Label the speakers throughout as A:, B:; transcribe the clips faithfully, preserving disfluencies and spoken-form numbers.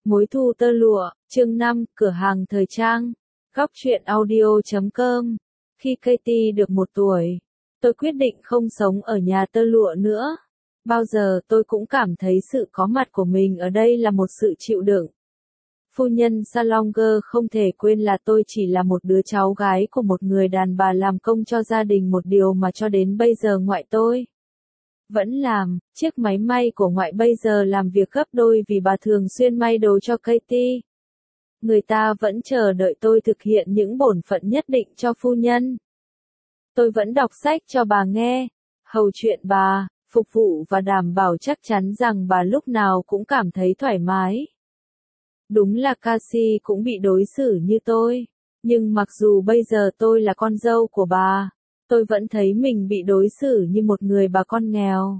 A: Mối thù tơ lụa, chương năm, cửa hàng thời trang, góc truyện audio chấm com. Khi Katie được một tuổi, tôi quyết định không sống ở nhà tơ lụa nữa. Bao giờ tôi cũng cảm thấy sự có mặt của mình ở đây là một sự chịu đựng. Phu nhân Salonger không thể quên là tôi chỉ là một đứa cháu gái của một người đàn bà làm công cho gia đình, một điều mà cho đến bây giờ ngoại tôi vẫn làm. Chiếc máy may của ngoại bây giờ làm việc gấp đôi vì bà thường xuyên may đồ cho Katie. Người ta vẫn chờ đợi tôi thực hiện những bổn phận nhất định cho phu nhân. Tôi vẫn đọc sách cho bà nghe, hầu chuyện bà, phục vụ và đảm bảo chắc chắn rằng bà lúc nào cũng cảm thấy thoải mái. Đúng là Cassie cũng bị đối xử như tôi, nhưng mặc dù bây giờ tôi là con dâu của bà, tôi vẫn thấy mình bị đối xử như một người bà con nghèo.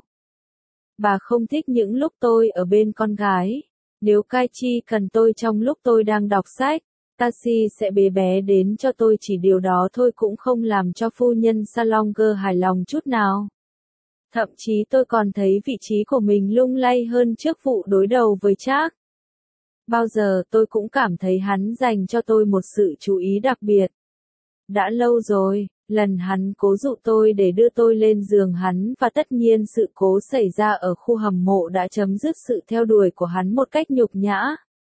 A: Bà không thích những lúc tôi ở bên con gái. Nếu Kaichi cần tôi trong lúc tôi đang đọc sách, Cassie sẽ bế bé đến cho tôi, chỉ điều đó thôi cũng không làm cho phu nhân Salonger hài lòng chút nào. Thậm chí tôi còn thấy vị trí của mình lung lay hơn trước vụ đối đầu với Jack. Bao giờ tôi cũng cảm thấy hắn dành cho tôi một sự chú ý đặc biệt. Đã lâu rồi, lần hắn cố dụ tôi để đưa tôi lên giường hắn, và tất nhiên sự cố xảy ra ở khu hầm mộ đã chấm dứt sự theo đuổi của hắn một cách nhục nhã.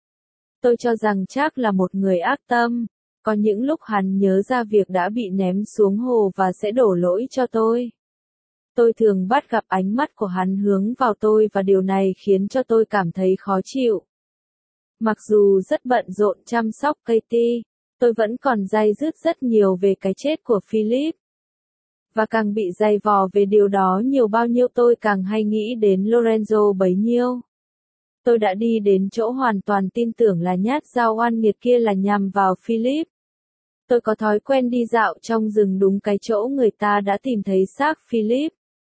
A: Tôi cho rằng chắc là một người ác tâm. Có những lúc hắn nhớ ra việc đã bị ném xuống hồ và sẽ đổ lỗi cho tôi. Tôi thường bắt gặp ánh mắt của hắn hướng vào tôi và điều này khiến cho tôi cảm thấy khó chịu. Mặc dù rất bận rộn chăm sóc Katie, tôi vẫn còn day dứt rất nhiều về cái chết của Philip. Và càng bị dày vò về điều đó nhiều bao nhiêu tôi càng hay nghĩ đến Lorenzo bấy nhiêu. Tôi đã đi đến chỗ hoàn toàn tin tưởng là nhát dao oan nghiệt kia là nhằm vào Philip. Tôi có thói quen đi dạo trong rừng đúng cái chỗ người ta đã tìm thấy xác Philip.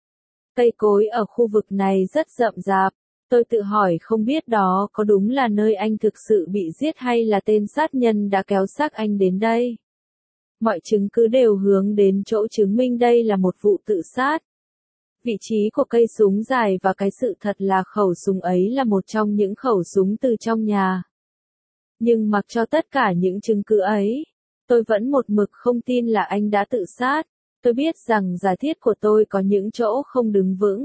A: Cây cối ở khu vực này rất rậm rạp. Tôi tự hỏi không biết đó có đúng là nơi anh thực sự bị giết hay là tên sát nhân đã kéo xác anh đến đây. Mọi chứng cứ đều hướng đến chỗ chứng minh đây là một vụ tự sát. Vị trí của cây súng dài và cái sự thật là khẩu súng ấy là một trong những khẩu súng từ trong nhà. Nhưng mặc cho tất cả những chứng cứ ấy, tôi vẫn một mực không tin là anh đã tự sát. Tôi biết rằng giả thiết của tôi có những chỗ không đứng vững.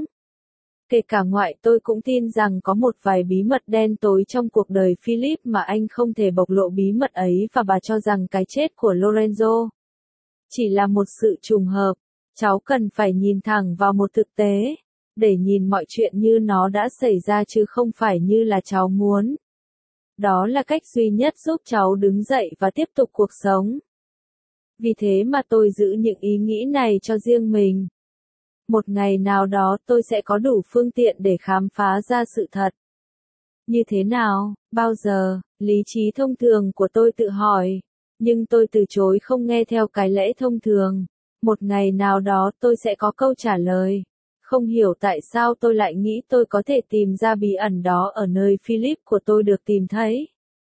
A: Kể cả ngoại tôi cũng tin rằng có một vài bí mật đen tối trong cuộc đời Philip mà anh không thể bộc lộ bí mật ấy, và bà cho rằng cái chết của Lorenzo chỉ là một sự trùng hợp. Cháu cần phải nhìn thẳng vào một thực tế, để nhìn mọi chuyện như nó đã xảy ra chứ không phải như là cháu muốn. Đó là cách duy nhất giúp cháu đứng dậy và tiếp tục cuộc sống. Vì thế mà tôi giữ những ý nghĩ này cho riêng mình. Một ngày nào đó tôi sẽ có đủ phương tiện để khám phá ra sự thật. Như thế nào, bao giờ, lý trí thông thường của tôi tự hỏi. Nhưng tôi từ chối không nghe theo cái lẽ thông thường. Một ngày nào đó tôi sẽ có câu trả lời. Không hiểu tại sao tôi lại nghĩ tôi có thể tìm ra bí ẩn đó ở nơi Philip của tôi được tìm thấy.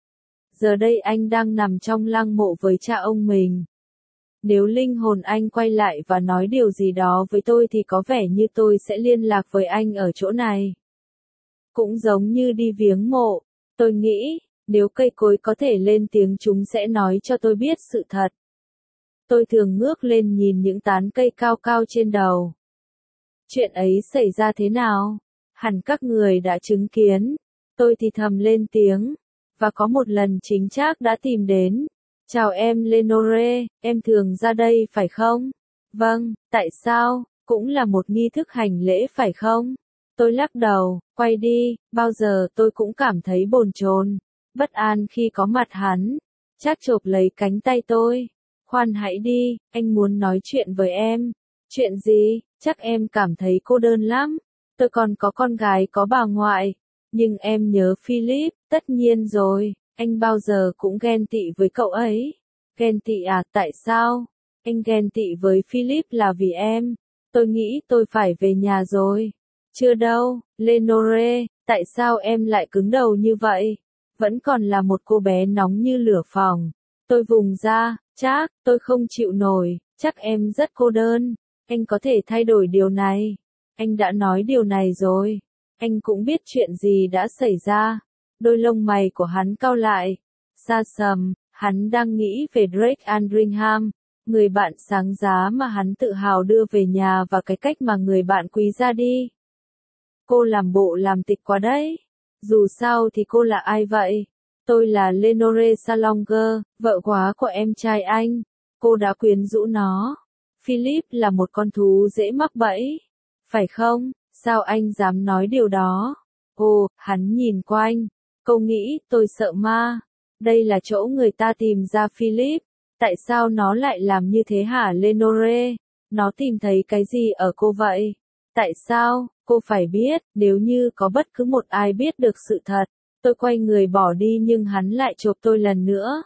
A: Giờ đây anh đang nằm trong lăng mộ với cha ông mình. Nếu linh hồn anh quay lại và nói điều gì đó với tôi thì có vẻ như tôi sẽ liên lạc với anh ở chỗ này. Cũng giống như đi viếng mộ, tôi nghĩ, nếu cây cối có thể lên tiếng chúng sẽ nói cho tôi biết sự thật. Tôi thường ngước lên nhìn những tán cây cao cao trên đầu. Chuyện ấy xảy ra thế nào? Hẳn các người đã chứng kiến. Tôi thì thầm lên tiếng. Và có một lần chính Trác đã tìm đến. Chào em Lenore, em thường ra đây phải không? Vâng, tại sao? Cũng là một nghi thức hành lễ phải không? Tôi lắc đầu, quay đi, bao giờ tôi cũng cảm thấy bồn chồn, bất an khi có mặt hắn. Trác chộp lấy cánh tay tôi. Khoan hãy đi, anh muốn nói chuyện với em. Chuyện gì? Chắc em cảm thấy cô đơn lắm. Tôi còn có con gái có bà ngoại. Nhưng em nhớ Philip, tất nhiên rồi. Anh bao giờ cũng ghen tị với cậu ấy. Ghen tị à, tại sao? Anh ghen tị với Philip là vì em. Tôi nghĩ tôi phải về nhà rồi. Chưa đâu, Lenore, tại sao em lại cứng đầu như vậy? Vẫn còn là một cô bé nóng như lửa phòng. Tôi vùng ra, Trác, tôi không chịu nổi, chắc em rất cô đơn. Anh có thể thay đổi điều này. Anh đã nói điều này rồi. Anh cũng biết chuyện gì đã xảy ra. Đôi lông mày của hắn cau lại. Xa xầm, hắn đang nghĩ về Drake Andringham, người bạn sáng giá mà hắn tự hào đưa về nhà và cái cách mà người bạn quý ra đi. Cô làm bộ làm tịch quá đấy. Dù sao thì cô là ai vậy? Tôi là Lenore Salonger, vợ quá của em trai anh. Cô đã quyến rũ nó. Philip là một con thú dễ mắc bẫy. Phải không? Sao anh dám nói điều đó? Ồ, hắn nhìn quanh. Cô nghĩ tôi sợ ma. Đây là chỗ người ta tìm ra Philip. Tại sao nó lại làm như thế hả Lenore? Nó tìm thấy cái gì ở cô vậy? Tại sao? Cô phải biết, nếu như có bất cứ một ai biết được sự thật. Tôi quay người bỏ đi nhưng hắn lại chộp tôi lần nữa.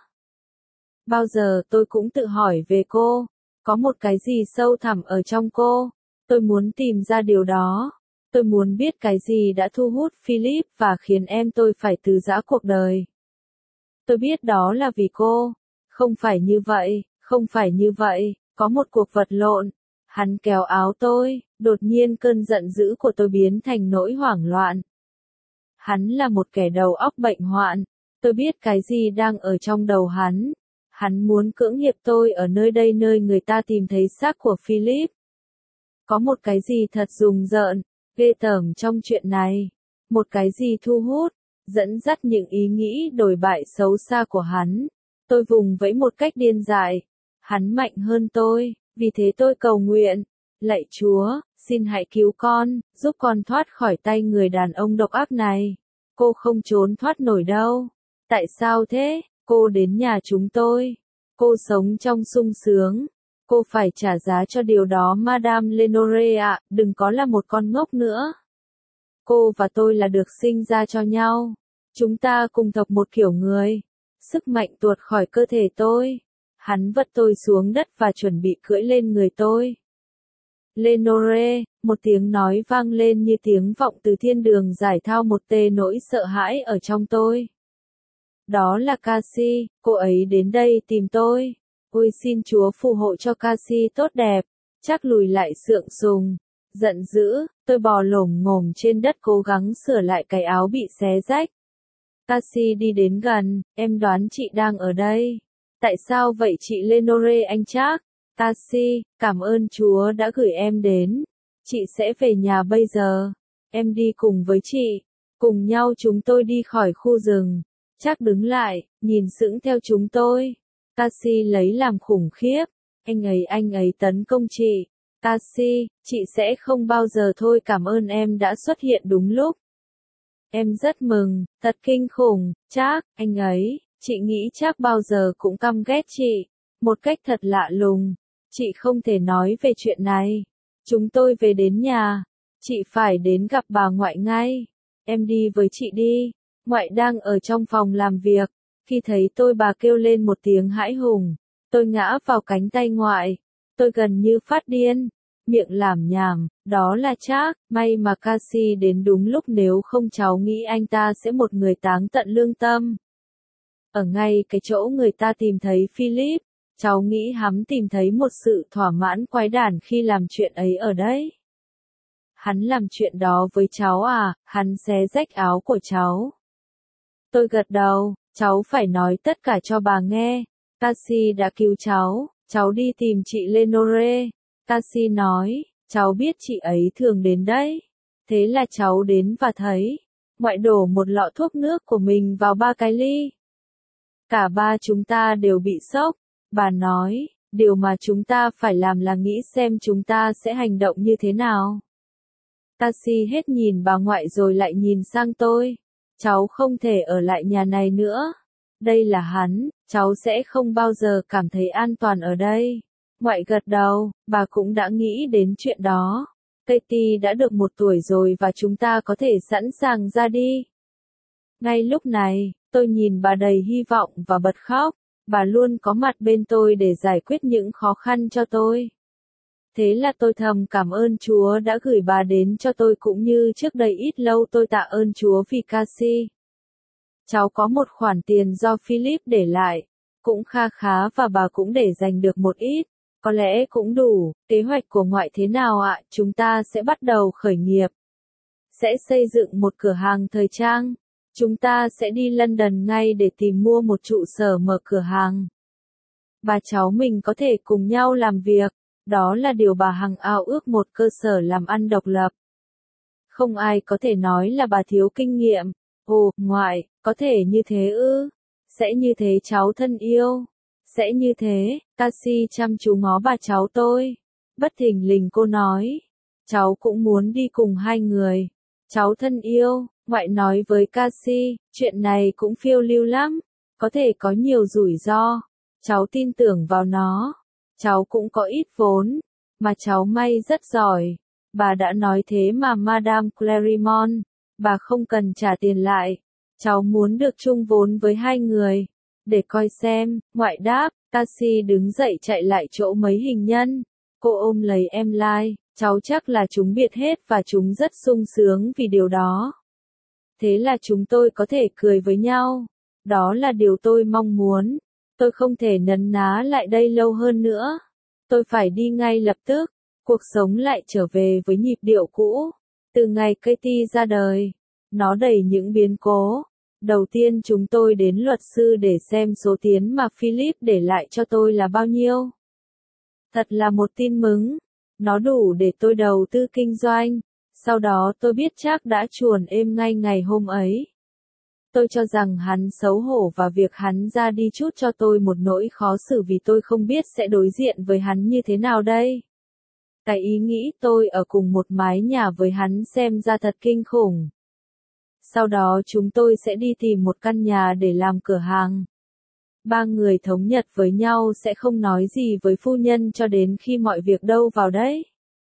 A: Bao giờ tôi cũng tự hỏi về cô. Có một cái gì sâu thẳm ở trong cô. Tôi muốn tìm ra điều đó. Tôi muốn biết cái gì đã thu hút Philip và khiến em tôi phải từ giã cuộc đời. Tôi biết đó là vì cô. Không phải như vậy, không phải như vậy, có một cuộc vật lộn. Hắn kéo áo tôi, đột nhiên cơn giận dữ của tôi biến thành nỗi hoảng loạn. Hắn là một kẻ đầu óc bệnh hoạn. Tôi biết cái gì đang ở trong đầu hắn. Hắn muốn cưỡng hiếp tôi ở nơi đây nơi người ta tìm thấy xác của Philip. Có một cái gì thật rùng rợn, ghê tởm trong chuyện này. Một cái gì thu hút, dẫn dắt những ý nghĩ đồi bại xấu xa của hắn. Tôi vùng vẫy một cách điên dại. Hắn mạnh hơn tôi, vì thế tôi cầu nguyện. Lạy Chúa, xin hãy cứu con, giúp con thoát khỏi tay người đàn ông độc ác này. Cô không trốn thoát nổi đâu. Tại sao thế? Cô đến nhà chúng tôi. Cô sống trong sung sướng. Cô phải trả giá cho điều đó Madame Lenore ạ, đừng có là một con ngốc nữa. Cô và tôi là được sinh ra cho nhau. Chúng ta cùng thuộc một kiểu người. Sức mạnh tuột khỏi cơ thể tôi. Hắn vất tôi xuống đất và chuẩn bị cưỡi lên người tôi. Lenore, một tiếng nói vang lên như tiếng vọng từ thiên đường giải thao một tê nỗi sợ hãi ở trong tôi. Đó là Cassie, cô ấy đến đây tìm tôi. Ôi xin Chúa phù hộ cho Cassie tốt đẹp. Chắc lùi lại sượng sùng. Giận dữ, tôi bò lổm ngổm trên đất cố gắng sửa lại cái áo bị xé rách. Cassie đi đến gần, em đoán chị đang ở đây. Tại sao vậy chị Lenore anh chắc? Cassie, cảm ơn Chúa đã gửi em đến. Chị sẽ về nhà bây giờ. Em đi cùng với chị. Cùng nhau chúng tôi đi khỏi khu rừng. Chắc đứng lại, nhìn sững theo chúng tôi. Cassie lấy làm khủng khiếp. Anh ấy anh ấy tấn công chị. Cassie, chị sẽ không bao giờ thôi cảm ơn em đã xuất hiện đúng lúc. Em rất mừng, thật kinh khủng, chắc, anh ấy, chị nghĩ chắc bao giờ cũng căm ghét chị. Một cách thật lạ lùng. Chị không thể nói về chuyện này. Chúng tôi về đến nhà. Chị phải đến gặp bà ngoại ngay. Em đi với chị đi. Ngoại đang ở trong phòng làm việc. Khi thấy tôi bà kêu lên một tiếng hãi hùng. Tôi ngã vào cánh tay ngoại. Tôi gần như phát điên. Miệng lảm nhảm, đó là chắc, may mà Cassie đến đúng lúc nếu không cháu nghĩ anh ta sẽ một người táng tận lương tâm. Ở ngay cái chỗ người ta tìm thấy Philip, cháu nghĩ hắn tìm thấy một sự thỏa mãn quái đản khi làm chuyện ấy ở đấy. Hắn làm chuyện đó với cháu à, hắn xé rách áo của cháu. Tôi gật đầu, cháu phải nói tất cả cho bà nghe. Cassie đã cứu cháu, cháu đi tìm chị Lenore. Cassie nói, cháu biết chị ấy thường đến đấy. Thế là cháu đến và thấy, ngoại đổ một lọ thuốc nước của mình vào ba cái ly. Cả ba chúng ta đều bị sốc. Bà nói, điều mà chúng ta phải làm là nghĩ xem chúng ta sẽ hành động như thế nào. Cassie hết nhìn bà ngoại rồi lại nhìn sang tôi. Cháu không thể ở lại nhà này nữa. Đây là hắn, cháu sẽ không bao giờ cảm thấy an toàn ở đây. Ngoại gật đầu, bà cũng đã nghĩ đến chuyện đó. Katie đã được một tuổi rồi và chúng ta có thể sẵn sàng ra đi. Ngay lúc này, tôi nhìn bà đầy hy vọng và bật khóc. Bà luôn có mặt bên tôi để giải quyết những khó khăn cho tôi. Thế là tôi thầm cảm ơn Chúa đã gửi bà đến cho tôi cũng như trước đây ít lâu tôi tạ ơn Chúa vì Cassie. Cháu có một khoản tiền do Philip để lại, cũng kha khá và bà cũng để dành được một ít. Có lẽ cũng đủ. Kế hoạch của ngoại thế nào ạ? Chúng ta sẽ bắt đầu khởi nghiệp. Sẽ xây dựng một cửa hàng thời trang. Chúng ta sẽ đi London ngay để tìm mua một trụ sở mở cửa hàng. Bà cháu mình có thể cùng nhau làm việc, đó là điều bà hằng ao ước, một cơ sở làm ăn độc lập. Không ai có thể nói là bà thiếu kinh nghiệm. Ồ, ngoại, có thể như thế ư? Sẽ như thế cháu thân yêu. Sẽ như thế, Cassie chăm chú ngó bà cháu tôi. Bất thình lình cô nói. Cháu cũng muốn đi cùng hai người. Cháu thân yêu, ngoại nói với Cassie, chuyện này cũng phiêu lưu lắm. Có thể có nhiều rủi ro. Cháu tin tưởng vào nó. Cháu cũng có ít vốn. Mà cháu may rất giỏi. Bà đã nói thế mà Madame Claremont. Bà không cần trả tiền lại. Cháu muốn được chung vốn với hai người. Để coi xem, ngoại đáp. Cassie đứng dậy chạy lại chỗ mấy hình nhân. Cô ôm lấy em Lai. Cháu chắc là chúng biết hết và chúng rất sung sướng vì điều đó. Thế là chúng tôi có thể cười với nhau. Đó là điều tôi mong muốn. Tôi không thể nấn ná lại đây lâu hơn nữa. Tôi phải đi ngay lập tức. Cuộc sống lại trở về với nhịp điệu cũ. Từ ngày Katie ra đời, nó đầy những biến cố. Đầu tiên chúng tôi đến luật sư để xem số tiền mà Philip để lại cho tôi là bao nhiêu. Thật là một tin mừng. Nó đủ để tôi đầu tư kinh doanh. Sau đó tôi biết chắc đã chuồn êm ngay ngày hôm ấy. Tôi cho rằng hắn xấu hổ và việc hắn ra đi chút cho tôi một nỗi khó xử vì tôi không biết sẽ đối diện với hắn như thế nào đây. Cái ý nghĩ tôi ở cùng một mái nhà với hắn xem ra thật kinh khủng. Sau đó chúng tôi sẽ đi tìm một căn nhà để làm cửa hàng. Ba người thống nhất với nhau sẽ không nói gì với phu nhân cho đến khi mọi việc đâu vào đấy.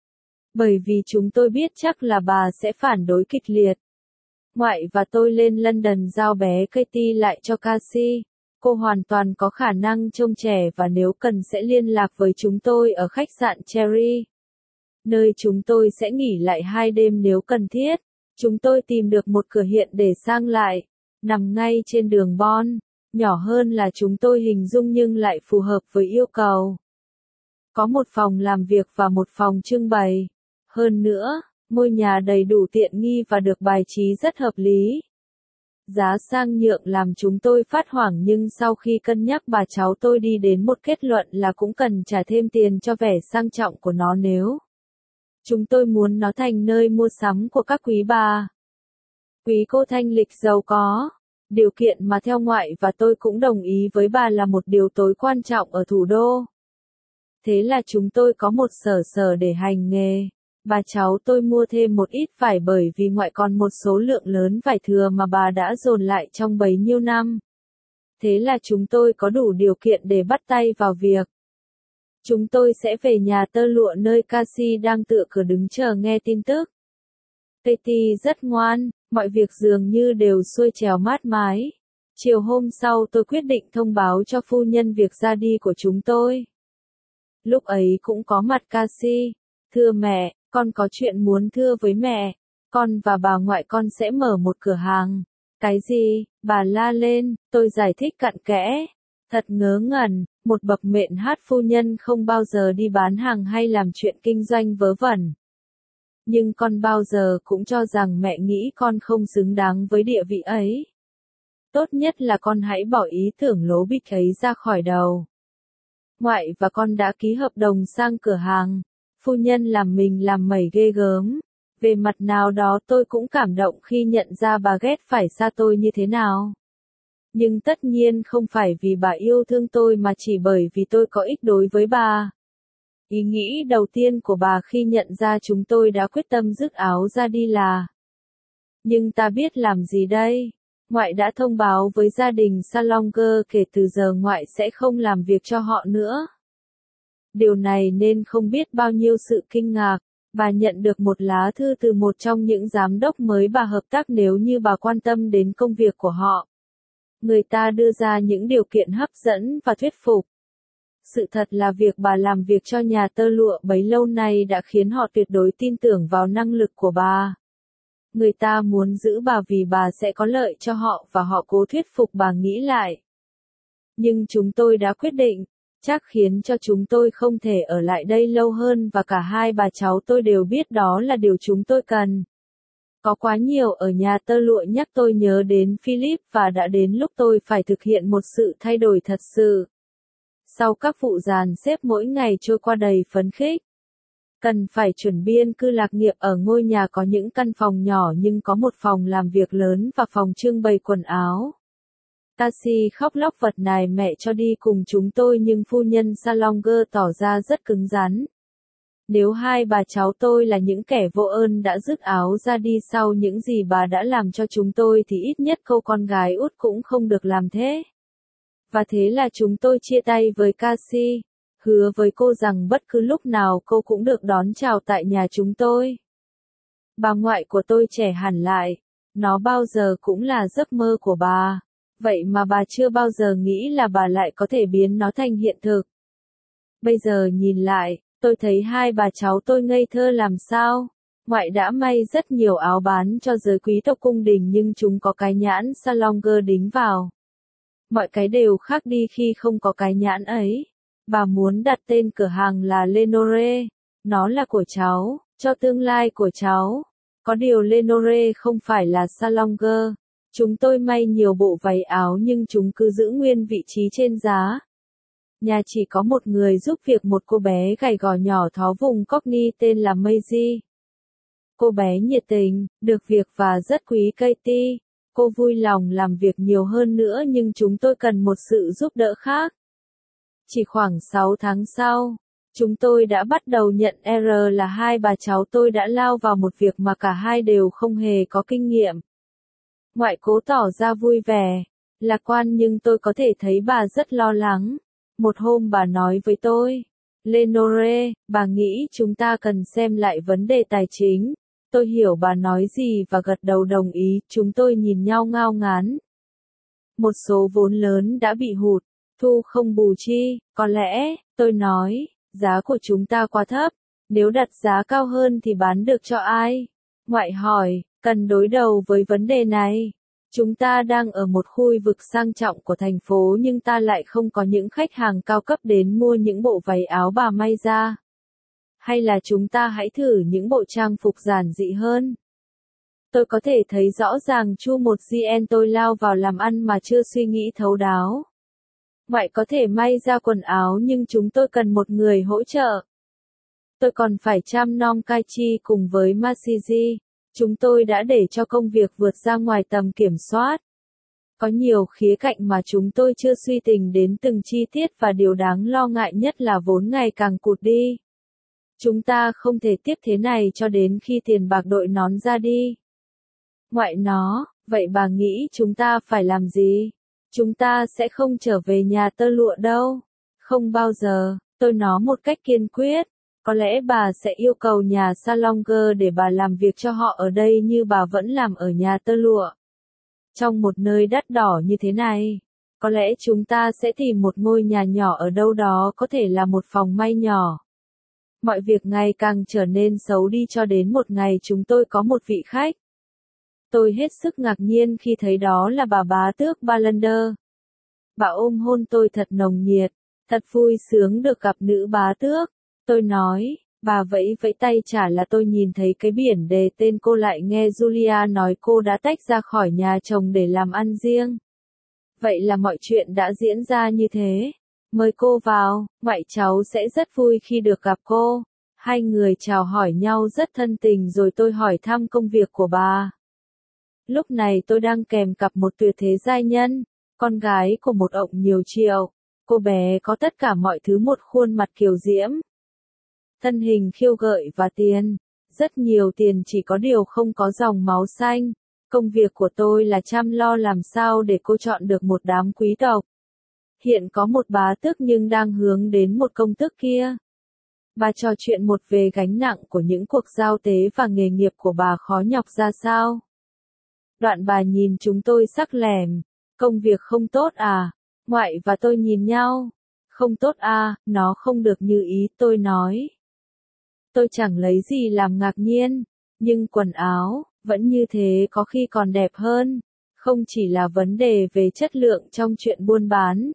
A: Bởi vì chúng tôi biết chắc là bà sẽ phản đối kịch liệt. Ngoại và tôi lên London giao bé Katie lại cho Cassie. Cô hoàn toàn có khả năng trông trẻ và nếu cần sẽ liên lạc với chúng tôi ở khách sạn Cherry. Nơi chúng tôi sẽ nghỉ lại hai đêm nếu cần thiết. Chúng tôi tìm được một cửa hiện để sang lại. Nằm ngay trên đường Bon. Nhỏ hơn là chúng tôi hình dung nhưng lại phù hợp với yêu cầu. Có một phòng làm việc và một phòng trưng bày. Hơn nữa, ngôi nhà đầy đủ tiện nghi và được bài trí rất hợp lý. Giá sang nhượng làm chúng tôi phát hoảng nhưng sau khi cân nhắc bà cháu tôi đi đến một kết luận là cũng cần trả thêm tiền cho vẻ sang trọng của nó nếu chúng tôi muốn nó thành nơi mua sắm của các quý bà. Quý cô thanh lịch giàu có. Điều kiện mà theo ngoại và tôi cũng đồng ý với bà là một điều tối quan trọng ở thủ đô. Thế là chúng tôi có một sở sở để hành nghề. Bà cháu tôi mua thêm một ít vải bởi vì ngoại còn một số lượng lớn vải thừa mà bà đã dồn lại trong bấy nhiêu năm. Thế là chúng tôi có đủ điều kiện để bắt tay vào việc. Chúng tôi sẽ về nhà tơ lụa nơi Cassie đang tựa cửa đứng chờ nghe tin tức. Katie rất ngoan, mọi việc dường như đều xuôi trèo mát mái. Chiều hôm sau tôi quyết định thông báo cho phu nhân việc ra đi của chúng tôi. Lúc ấy cũng có mặt Cassie. Thưa mẹ, con có chuyện muốn thưa với mẹ. Con và bà ngoại con sẽ mở một cửa hàng. Cái gì? Bà la lên, tôi giải thích cặn kẽ. Thật ngớ ngẩn, một bậc mện hát phu nhân không bao giờ đi bán hàng hay làm chuyện kinh doanh vớ vẩn. Nhưng con bao giờ cũng cho rằng mẹ nghĩ con không xứng đáng với địa vị ấy. Tốt nhất là con hãy bỏ ý tưởng lố bịch ấy ra khỏi đầu. Ngoại và con đã ký hợp đồng sang cửa hàng. Phu nhân làm mình làm mẩy ghê gớm. Về mặt nào đó tôi cũng cảm động khi nhận ra bà ghét phải xa tôi như thế nào. Nhưng tất nhiên không phải vì bà yêu thương tôi mà chỉ bởi vì tôi có ích đối với bà. Ý nghĩ đầu tiên của bà khi nhận ra chúng tôi đã quyết tâm rước áo ra đi là: nhưng ta biết làm gì đây? Ngoại đã thông báo với gia đình Salonger kể từ giờ ngoại sẽ không làm việc cho họ nữa. Điều này nên không biết bao nhiêu sự kinh ngạc. Bà nhận được một lá thư từ một trong những giám đốc mới bà hợp tác nếu như bà quan tâm đến công việc của họ. Người ta đưa ra những điều kiện hấp dẫn và thuyết phục. Sự thật là việc bà làm việc cho nhà tơ lụa bấy lâu nay đã khiến họ tuyệt đối tin tưởng vào năng lực của bà. Người ta muốn giữ bà vì bà sẽ có lợi cho họ và họ cố thuyết phục bà nghĩ lại. Nhưng chúng tôi đã quyết định, chắc khiến cho chúng tôi không thể ở lại đây lâu hơn và cả hai bà cháu tôi đều biết đó là điều chúng tôi cần. Có quá nhiều ở nhà tơ lụa nhắc tôi nhớ đến Philip và đã đến lúc tôi phải thực hiện một sự thay đổi thật sự. Sau các vụ dàn xếp mỗi ngày trôi qua đầy phấn khích. Cần phải chuẩn biên cư lạc nghiệp ở ngôi nhà có những căn phòng nhỏ nhưng có một phòng làm việc lớn và phòng trưng bày quần áo. Cassie khóc lóc vật nài mẹ cho đi cùng chúng tôi nhưng phu nhân Salonger tỏ ra rất cứng rắn. Nếu hai bà cháu tôi là những kẻ vô ơn đã rứt áo ra đi sau những gì bà đã làm cho chúng tôi thì ít nhất cô con gái út cũng không được làm thế. Và thế là chúng tôi chia tay với Cassie, hứa với cô rằng bất cứ lúc nào cô cũng được đón chào tại nhà chúng tôi. Bà ngoại của tôi trẻ hẳn lại, nó bao giờ cũng là giấc mơ của bà, vậy mà bà chưa bao giờ nghĩ là bà lại có thể biến nó thành hiện thực. Bây giờ nhìn lại, tôi thấy hai bà cháu tôi ngây thơ làm sao. Ngoại đã may rất nhiều áo bán cho giới quý tộc cung đình nhưng chúng có cái nhãn Salonger đính vào. Mọi cái đều khác đi khi không có cái nhãn ấy. Bà muốn đặt tên cửa hàng là Lenore. Nó là của cháu, cho tương lai của cháu. Có điều Lenore không phải là Salonger. Chúng tôi may nhiều bộ váy áo nhưng chúng cứ giữ nguyên vị trí trên giá. Nhà chỉ có một người giúp việc, một cô bé gầy gò nhỏ thó vùng Cockney tên là Maisie. Cô bé nhiệt tình, được việc và rất quý Katie. Cô vui lòng làm việc nhiều hơn nữa nhưng chúng tôi cần một sự giúp đỡ khác. Chỉ khoảng sáu tháng sau, chúng tôi đã bắt đầu nhận R là hai bà cháu tôi đã lao vào một việc mà cả hai đều không hề có kinh nghiệm. Ngoại cố tỏ ra vui vẻ, lạc quan nhưng tôi có thể thấy bà rất lo lắng. Một hôm bà nói với tôi, Lenore, bà nghĩ chúng ta cần xem lại vấn đề tài chính. Tôi hiểu bà nói gì và gật đầu đồng ý, chúng tôi nhìn nhau ngao ngán. Một số vốn lớn đã bị hụt, thu không bù chi, có lẽ, tôi nói, giá của chúng ta quá thấp, nếu đặt giá cao hơn thì bán được cho ai? Ngoại hỏi, cần đối đầu với vấn đề này. Chúng ta đang ở một khu vực sang trọng của thành phố nhưng ta lại không có những khách hàng cao cấp đến mua những bộ váy áo bà may ra. Hay là chúng ta hãy thử những bộ trang phục giản dị hơn. Tôi có thể thấy rõ ràng chu một gen tôi lao vào làm ăn mà chưa suy nghĩ thấu đáo. Ngoại có thể may ra quần áo nhưng chúng tôi cần một người hỗ trợ. Tôi còn phải chăm nom cai chi cùng với Masiji. Chúng tôi đã để cho công việc vượt ra ngoài tầm kiểm soát. Có nhiều khía cạnh mà chúng tôi chưa suy tính đến từng chi tiết và điều đáng lo ngại nhất là vốn ngày càng cụt đi. Chúng ta không thể tiếp thế này cho đến khi tiền bạc đội nón ra đi. Ngoại nó, vậy bà nghĩ chúng ta phải làm gì? Chúng ta sẽ không trở về nhà tơ lụa đâu. Không bao giờ, tôi nói một cách kiên quyết. Có lẽ bà sẽ yêu cầu nhà Salonger để bà làm việc cho họ ở đây như bà vẫn làm ở nhà tơ lụa. Trong một nơi đắt đỏ như thế này, có lẽ chúng ta sẽ tìm một ngôi nhà nhỏ ở đâu đó, có thể là một phòng may nhỏ. Mọi việc ngày càng trở nên xấu đi cho đến một ngày chúng tôi có một vị khách. Tôi hết sức ngạc nhiên khi thấy đó là bà bá tước Balander. Bà ôm hôn tôi thật nồng nhiệt, thật vui sướng được gặp nữ bá tước. Tôi nói, bà vẫy vẫy tay trả là tôi nhìn thấy cái biển đề tên cô, lại nghe Julia nói cô đã tách ra khỏi nhà chồng để làm ăn riêng. Vậy là mọi chuyện đã diễn ra như thế. Mời cô vào, ngoại cháu sẽ rất vui khi được gặp cô. Hai người chào hỏi nhau rất thân tình rồi tôi hỏi thăm công việc của bà. Lúc này tôi đang kèm cặp một tuyệt thế giai nhân, con gái của một ông nhiều triệu. Cô bé có tất cả mọi thứ, một khuôn mặt kiều diễm, thân hình khiêu gợi và tiền. Rất nhiều tiền, chỉ có điều không có dòng máu xanh. Công việc của tôi là chăm lo làm sao để cô chọn được một đám quý tộc. Hiện có một bá tước nhưng đang hướng đến một công tước kia. Bà trò chuyện một về gánh nặng của những cuộc giao tế và nghề nghiệp của bà khó nhọc ra sao. Đoạn bà nhìn chúng tôi sắc lẻm. Công việc không tốt à? Ngoại và tôi nhìn nhau. Không tốt à, nó không được như ý, tôi nói. Tôi chẳng lấy gì làm ngạc nhiên, nhưng quần áo, vẫn như thế, có khi còn đẹp hơn. Không chỉ là vấn đề về chất lượng trong chuyện buôn bán,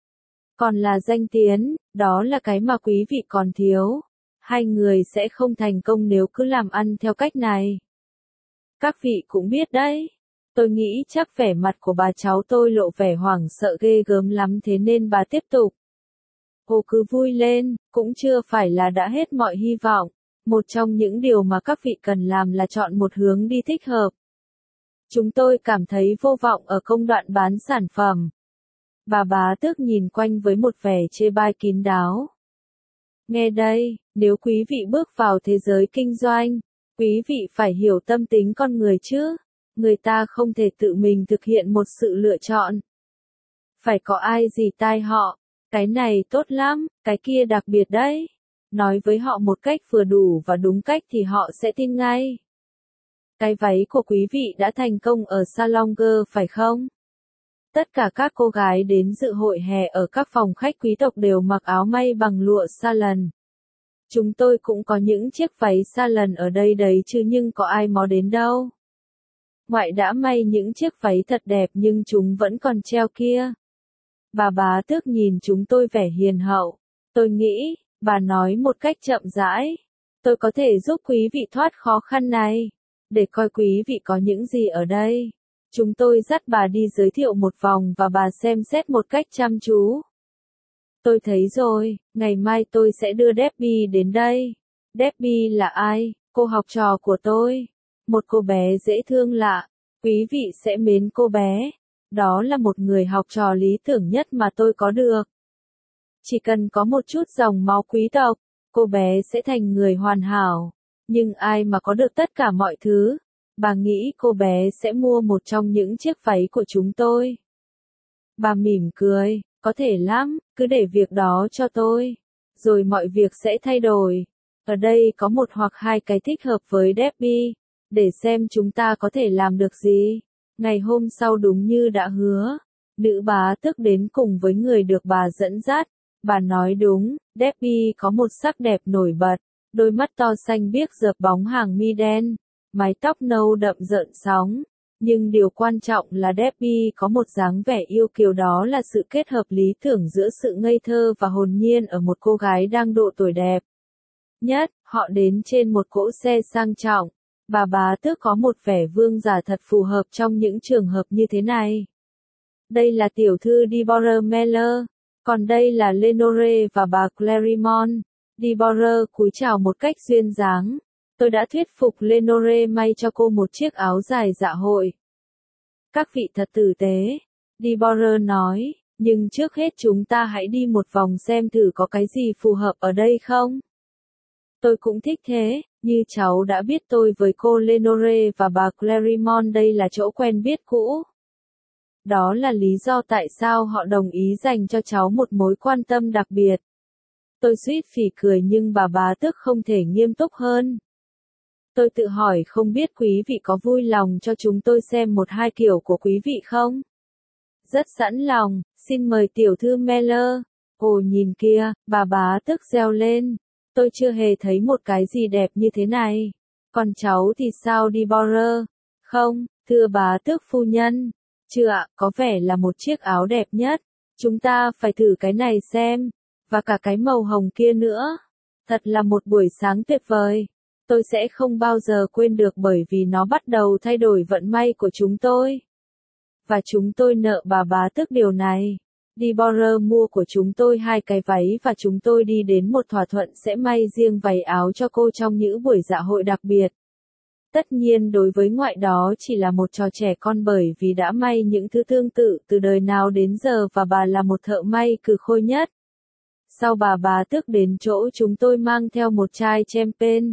A: còn là danh tiếng, đó là cái mà quý vị còn thiếu. Hai người sẽ không thành công nếu cứ làm ăn theo cách này. Các vị cũng biết đấy. Tôi nghĩ chắc vẻ mặt của bà cháu tôi lộ vẻ hoảng sợ ghê gớm lắm thế nên bà tiếp tục. Cô cứ vui lên, cũng chưa phải là đã hết mọi hy vọng. Một trong những điều mà các vị cần làm là chọn một hướng đi thích hợp. Chúng tôi cảm thấy vô vọng ở công đoạn bán sản phẩm. Bà bá tước nhìn quanh với một vẻ chê bai kín đáo. Nghe đây, nếu quý vị bước vào thế giới kinh doanh, quý vị phải hiểu tâm tính con người chứ. Người ta không thể tự mình thực hiện một sự lựa chọn. Phải có ai dì tai họ, cái này tốt lắm, cái kia đặc biệt đấy. Nói với họ một cách vừa đủ và đúng cách thì họ sẽ tin ngay. Cái váy của quý vị đã thành công ở salon girl phải không? Tất cả các cô gái đến dự hội hè ở các phòng khách quý tộc đều mặc áo may bằng lụa salon. Chúng tôi cũng có những chiếc váy salon ở đây đấy chứ nhưng có ai mò đến đâu. Ngoại đã may những chiếc váy thật đẹp nhưng chúng vẫn còn treo kia. Bà bá tước nhìn chúng tôi vẻ hiền hậu. Tôi nghĩ, bà nói một cách chậm rãi. Tôi có thể giúp quý vị thoát khó khăn này. Để coi quý vị có những gì ở đây. Chúng tôi dắt bà đi giới thiệu một vòng và bà xem xét một cách chăm chú. Tôi thấy rồi, ngày mai tôi sẽ đưa Debbie đến đây. Debbie là ai? Cô học trò của tôi. Một cô bé dễ thương lạ. Quý vị sẽ mến cô bé. Đó là một người học trò lý tưởng nhất mà tôi có được. Chỉ cần có một chút dòng máu quý tộc, cô bé sẽ thành người hoàn hảo. Nhưng ai mà có được tất cả mọi thứ? Bà nghĩ cô bé sẽ mua một trong những chiếc váy của chúng tôi. Bà mỉm cười, có thể lắm, cứ để việc đó cho tôi. Rồi mọi việc sẽ thay đổi. Ở đây có một hoặc hai cái thích hợp với Debbie. Để xem chúng ta có thể làm được gì. Ngày hôm sau đúng như đã hứa. Nữ bá tước đến cùng với người được bà dẫn dắt. Bà nói đúng, Debbie có một sắc đẹp nổi bật. Đôi mắt to xanh biếc dợp bóng hàng mi đen. Mái tóc nâu đậm rợn sóng. Nhưng điều quan trọng là Debbie có một dáng vẻ yêu kiều, đó là sự kết hợp lý tưởng giữa sự ngây thơ và hồn nhiên ở một cô gái đang độ tuổi đẹp. Nhất, họ đến trên một cỗ xe sang trọng. Bà bá tước có một vẻ vương giả thật phù hợp trong những trường hợp như thế này. Đây là tiểu thư Deborah Meller, còn đây là Lenore và bà Claremont. Deborah cúi chào một cách duyên dáng. Tôi đã thuyết phục Lenore may cho cô một chiếc áo dài dạ hội. Các vị thật tử tế, Deborah nói, nhưng trước hết chúng ta hãy đi một vòng xem thử có cái gì phù hợp ở đây không. Tôi cũng thích thế, như cháu đã biết tôi với cô Lenore và bà Claremont đây là chỗ quen biết cũ. Đó là lý do tại sao họ đồng ý dành cho cháu một mối quan tâm đặc biệt. Tôi suýt phì cười nhưng bà bá tước không thể nghiêm túc hơn. Tôi tự hỏi không biết quý vị có vui lòng cho chúng tôi xem một hai kiểu của quý vị không? Rất sẵn lòng, xin mời tiểu thư Meller. Ồ nhìn kia, bà bá tước reo lên. Tôi chưa hề thấy một cái gì đẹp như thế này. Còn cháu thì sao Deborah? Không, thưa bà tước phu nhân. Chưa ạ, có vẻ là một chiếc áo đẹp nhất. Chúng ta phải thử cái này xem. Và cả cái màu hồng kia nữa. Thật là một buổi sáng tuyệt vời. Tôi sẽ không bao giờ quên được bởi vì nó bắt đầu thay đổi vận may của chúng tôi. Và chúng tôi nợ bà bá tước điều này. Deborah mua của chúng tôi hai cái váy và chúng tôi đi đến một thỏa thuận sẽ may riêng váy áo cho cô trong những buổi dạ hội đặc biệt. Tất nhiên đối với ngoại đó chỉ là một trò trẻ con bởi vì đã may những thứ tương tự từ đời nào đến giờ và bà là một thợ may cừ khôi nhất. Sau bà bá tước đến chỗ chúng tôi mang theo một chai champagne.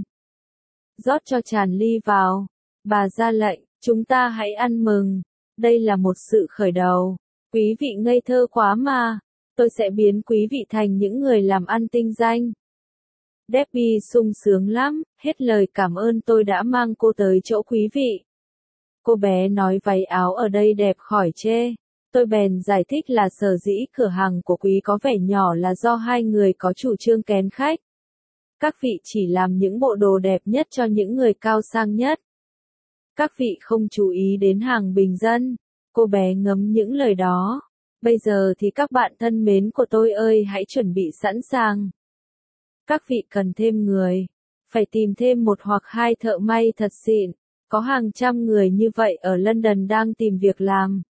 A: Rót cho tràn ly vào. Bà ra lệnh, chúng ta hãy ăn mừng. Đây là một sự khởi đầu. Quý vị ngây thơ quá mà. Tôi sẽ biến quý vị thành những người làm ăn tinh danh. Debbie sung sướng lắm, hết lời cảm ơn tôi đã mang cô tới chỗ quý vị. Cô bé nói váy áo ở đây đẹp khỏi chê. Tôi bèn giải thích là sở dĩ cửa hàng của quý có vẻ nhỏ là do hai người có chủ trương kén khách. Các vị chỉ làm những bộ đồ đẹp nhất cho những người cao sang nhất. Các vị không chú ý đến hàng bình dân. Cô bé ngấm những lời đó. Bây giờ thì các bạn thân mến của tôi ơi hãy chuẩn bị sẵn sàng. Các vị cần thêm người. Phải tìm thêm một hoặc hai thợ may thật xịn. Có hàng trăm người như vậy ở London đang tìm việc làm.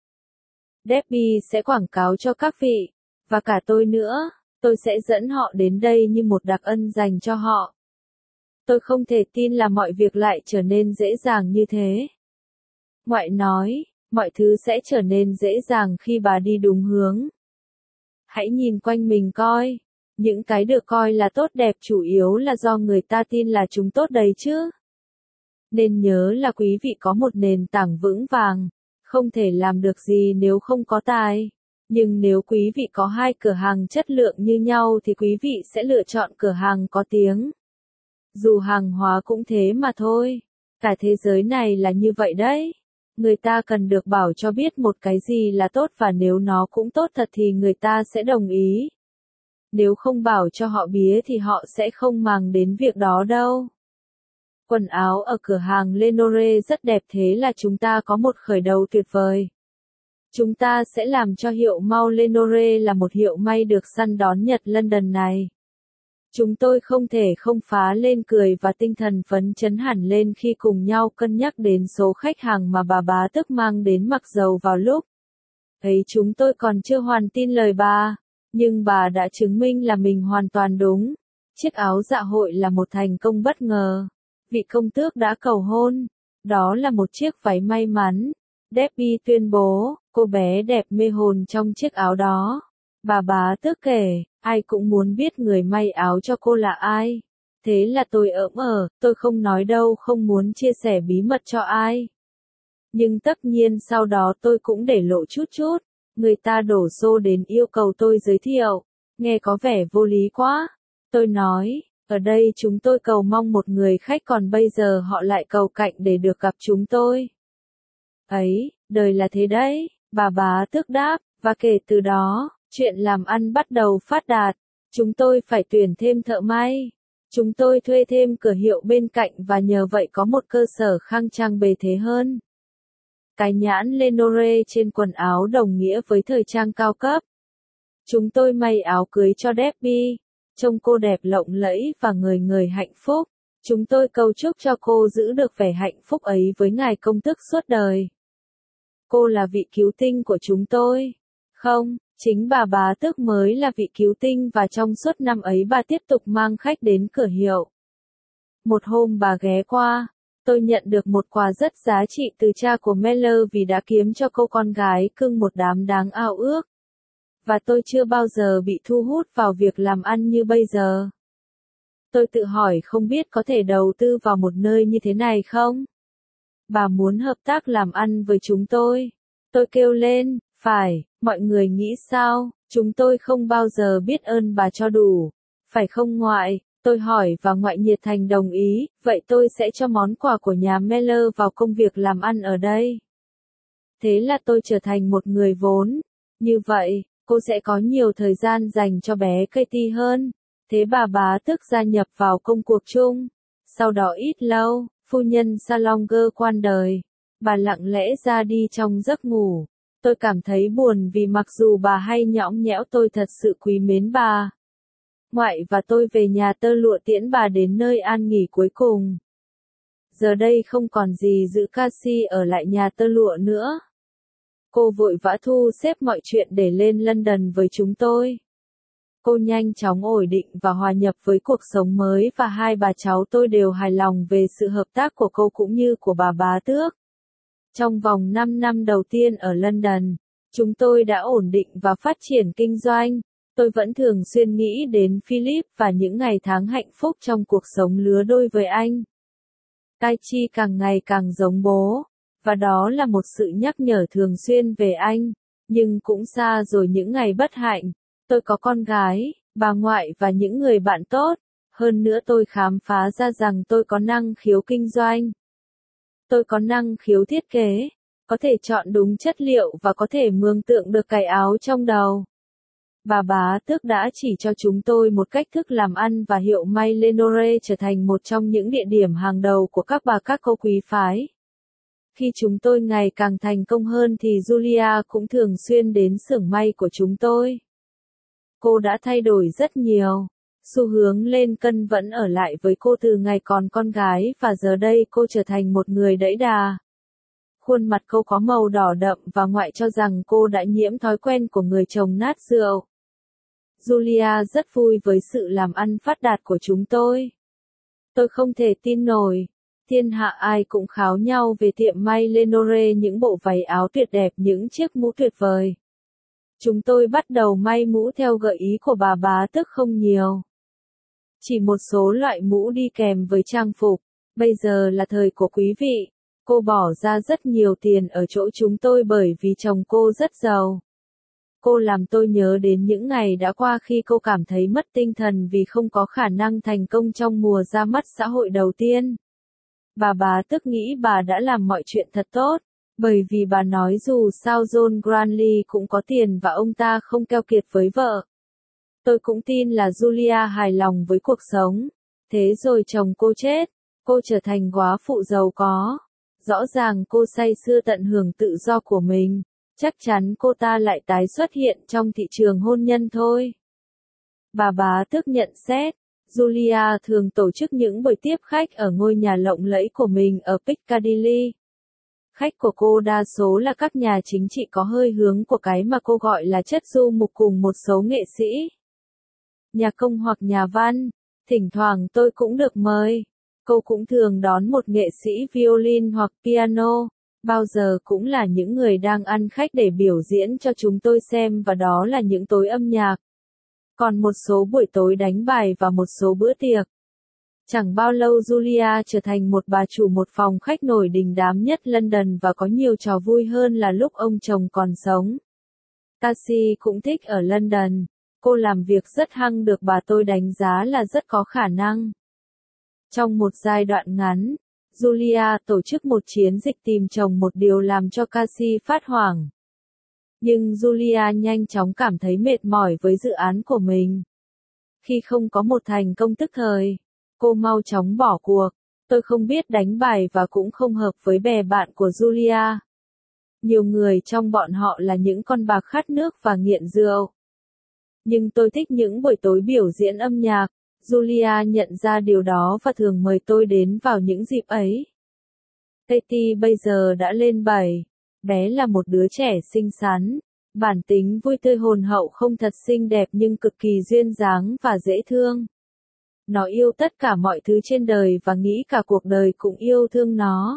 A: Debbie sẽ quảng cáo cho các vị, và cả tôi nữa, tôi sẽ dẫn họ đến đây như một đặc ân dành cho họ. Tôi không thể tin là mọi việc lại trở nên dễ dàng như thế. Ngoại nói, mọi thứ sẽ trở nên dễ dàng khi bà đi đúng hướng. Hãy nhìn quanh mình coi, những cái được coi là tốt đẹp chủ yếu là do người ta tin là chúng tốt đấy chứ. Nên nhớ là quý vị có một nền tảng vững vàng, không thể làm được gì nếu không có tài. Nhưng nếu quý vị có hai cửa hàng chất lượng như nhau thì quý vị sẽ lựa chọn cửa hàng có tiếng. Dù hàng hóa cũng thế mà thôi. Cả thế giới này là như vậy đấy. Người ta cần được bảo cho biết một cái gì là tốt và nếu nó cũng tốt thật thì người ta sẽ đồng ý. Nếu không bảo cho họ bía thì họ sẽ không màng đến việc đó đâu. Quần áo ở cửa hàng Lenore rất đẹp thế là chúng ta có một khởi đầu tuyệt vời. Chúng ta sẽ làm cho hiệu mau Lenore là một hiệu may được săn đón Nhật London này. Chúng tôi không thể không phá lên cười và tinh thần phấn chấn hẳn lên khi cùng nhau cân nhắc đến số khách hàng mà bà bá tức mang đến mặc dầu vào lúc ấy chúng tôi còn chưa hoàn tin lời bà, nhưng bà đã chứng minh là mình hoàn toàn đúng. Chiếc áo dạ hội là một thành công bất ngờ. Vị công tước đã cầu hôn. Đó là một chiếc váy may mắn. Debbie tuyên bố, cô bé đẹp mê hồn trong chiếc áo đó. Bà bá tước kể, ai cũng muốn biết người may áo cho cô là ai. Thế là tôi ỡm ở, tôi không nói đâu, không muốn chia sẻ bí mật cho ai. Nhưng tất nhiên sau đó tôi cũng để lộ chút chút. Người ta đổ xô đến yêu cầu tôi giới thiệu. Nghe có vẻ vô lý quá. Tôi nói, ở đây chúng tôi cầu mong một người khách còn bây giờ họ lại cầu cạnh để được gặp chúng tôi. Ấy, đời là thế đấy, bà bá tước đáp, và kể từ đó, chuyện làm ăn bắt đầu phát đạt. Chúng tôi phải tuyển thêm thợ may. Chúng tôi thuê thêm cửa hiệu bên cạnh và nhờ vậy có một cơ sở khang trang bề thế hơn. Cái nhãn Lenore trên quần áo đồng nghĩa với thời trang cao cấp. Chúng tôi may áo cưới cho Debbie. Trông cô đẹp lộng lẫy và người người hạnh phúc. Chúng tôi cầu chúc cho cô giữ được vẻ hạnh phúc ấy với ngài công tước suốt đời. Cô là vị cứu tinh của chúng tôi. Không, chính bà bá tước mới là vị cứu tinh và trong suốt năm ấy bà tiếp tục mang khách đến cửa hiệu. Một hôm bà ghé qua, tôi nhận được một quà rất giá trị từ cha của Meller vì đã kiếm cho cô con gái cưng một đám đáng ao ước. Và tôi chưa bao giờ bị thu hút vào việc làm ăn như bây giờ. Tôi tự hỏi không biết có thể đầu tư vào một nơi như thế này không? Bà muốn hợp tác làm ăn với chúng tôi. Tôi kêu lên, phải, mọi người nghĩ sao? Chúng tôi không bao giờ biết ơn bà cho đủ. Phải không ngoại? Tôi hỏi và ngoại nhiệt thành đồng ý, vậy tôi sẽ cho món quà của nhà Meller vào công việc làm ăn ở đây. Thế là tôi trở thành một người vốn. Như vậy, cô sẽ có nhiều thời gian dành cho bé Katie hơn. Thế bà bá tước gia nhập vào công cuộc chung. Sau đó ít lâu, phu nhân Salonger quan đời. Bà lặng lẽ ra đi trong giấc ngủ. Tôi cảm thấy buồn vì mặc dù bà hay nhõng nhẽo tôi thật sự quý mến bà. Ngoại và tôi về nhà tơ lụa tiễn bà đến nơi an nghỉ cuối cùng. Giờ đây không còn gì giữ Cassie ở lại nhà tơ lụa nữa. Cô vội vã thu xếp mọi chuyện để lên London với chúng tôi. Cô nhanh chóng ổn định và hòa nhập với cuộc sống mới và hai bà cháu tôi đều hài lòng về sự hợp tác của cô cũng như của bà bá tước. Trong vòng năm năm đầu tiên ở London, chúng tôi đã ổn định và phát triển kinh doanh. Tôi vẫn thường xuyên nghĩ đến Philip và những ngày tháng hạnh phúc trong cuộc sống lứa đôi với anh. Taichi càng ngày càng giống bố, và đó là một sự nhắc nhở thường xuyên về anh. Nhưng cũng xa rồi những ngày bất hạnh. Tôi có con gái, bà ngoại và những người bạn tốt. Hơn nữa tôi khám phá ra rằng tôi có năng khiếu kinh doanh. Tôi có năng khiếu thiết kế, có thể chọn đúng chất liệu và có thể mường tượng được cái áo trong đầu. Bà bá tước đã chỉ cho chúng tôi một cách thức làm ăn và hiệu may Lenore trở thành một trong những địa điểm hàng đầu của các bà các cô quý phái. Khi chúng tôi ngày càng thành công hơn thì Julia cũng thường xuyên đến xưởng may của chúng tôi. Cô đã thay đổi rất nhiều. Xu hướng lên cân vẫn ở lại với cô từ ngày còn con gái và giờ đây cô trở thành một người đẫy đà. Khuôn mặt cô có màu đỏ đậm và ngoại cho rằng cô đã nhiễm thói quen của người chồng nát rượu. Julia rất vui với sự làm ăn phát đạt của chúng tôi. Tôi không thể tin nổi. Thiên hạ ai cũng kháo nhau về tiệm may Lenore, những bộ váy áo tuyệt đẹp, những chiếc mũ tuyệt vời. Chúng tôi bắt đầu may mũ theo gợi ý của bà bá tức không nhiều. Chỉ một số loại mũ đi kèm với trang phục. Bây giờ là thời của quý vị. Cô bỏ ra rất nhiều tiền ở chỗ chúng tôi bởi vì chồng cô rất giàu. Cô làm tôi nhớ đến những ngày đã qua khi cô cảm thấy mất tinh thần vì không có khả năng thành công trong mùa ra mắt xã hội đầu tiên. Bà bá tức nghĩ bà đã làm mọi chuyện thật tốt, bởi vì bà nói dù sao John Granley cũng có tiền và ông ta không keo kiệt với vợ. Tôi cũng tin là Julia hài lòng với cuộc sống. Thế rồi chồng cô chết, cô trở thành góa phụ giàu có. Rõ ràng cô say sưa tận hưởng tự do của mình, chắc chắn cô ta lại tái xuất hiện trong thị trường hôn nhân thôi. Bà bá tức nhận xét, Julia thường tổ chức những buổi tiếp khách ở ngôi nhà lộng lẫy của mình ở Piccadilly. Khách của cô đa số là các nhà chính trị có hơi hướng của cái mà cô gọi là chất du mục cùng một số nghệ sĩ, nhà công hoặc nhà văn. Thỉnh thoảng tôi cũng được mời. Cô cũng thường đón một nghệ sĩ violin hoặc piano, bao giờ cũng là những người đang ăn khách để biểu diễn cho chúng tôi xem và đó là những tối âm nhạc. Còn một số buổi tối đánh bài và một số bữa tiệc. Chẳng bao lâu Julia trở thành một bà chủ một phòng khách nổi đình đám nhất London và có nhiều trò vui hơn là lúc ông chồng còn sống. Cassie cũng thích ở London. Cô làm việc rất hăng được bà tôi đánh giá là rất có khả năng. Trong một giai đoạn ngắn, Julia tổ chức một chiến dịch tìm chồng, một điều làm cho Cassie phát hoảng. Nhưng Julia nhanh chóng cảm thấy mệt mỏi với dự án của mình. Khi không có một thành công tức thời, cô mau chóng bỏ cuộc. Tôi không biết đánh bài và cũng không hợp với bè bạn của Julia. Nhiều người trong bọn họ là những con bạc khát nước và nghiện rượu. Nhưng tôi thích những buổi tối biểu diễn âm nhạc. Julia nhận ra điều đó và thường mời tôi đến vào những dịp ấy. Katie bây giờ đã lên bảy. Bé là một đứa trẻ xinh xắn, bản tính vui tươi, hồn hậu, không thật xinh đẹp nhưng cực kỳ duyên dáng và dễ thương. Nó yêu tất cả mọi thứ trên đời và nghĩ cả cuộc đời cũng yêu thương nó.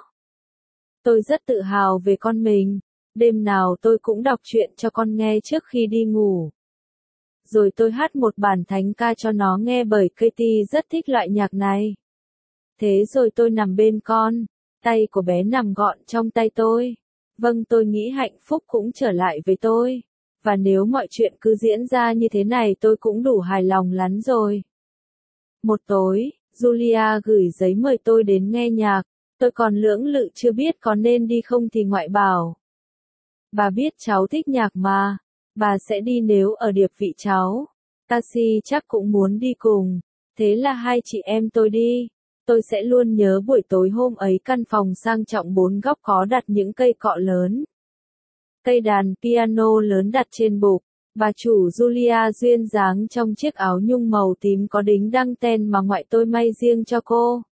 A: Tôi rất tự hào về con mình. Đêm nào tôi cũng đọc truyện cho con nghe trước khi đi ngủ. Rồi tôi hát một bản thánh ca cho nó nghe bởi Katie rất thích loại nhạc này. Thế rồi tôi nằm bên con, tay của bé nằm gọn trong tay tôi. Vâng, tôi nghĩ hạnh phúc cũng trở lại với tôi. Và nếu mọi chuyện cứ diễn ra như thế này tôi cũng đủ hài lòng lắm rồi. Một tối, Julia gửi giấy mời tôi đến nghe nhạc. Tôi còn lưỡng lự chưa biết có nên đi không thì ngoại bảo. Bà biết cháu thích nhạc mà. Bà sẽ đi nếu ở điệp vị cháu. Cassie chắc cũng muốn đi cùng. Thế là hai chị em tôi đi. Tôi sẽ luôn nhớ buổi tối hôm ấy, căn phòng sang trọng bốn góc có đặt những cây cọ lớn. Cây đàn piano lớn đặt trên bục. Bà chủ Julia duyên dáng trong chiếc áo nhung màu tím có đính đăng ten mà ngoại tôi may riêng cho cô.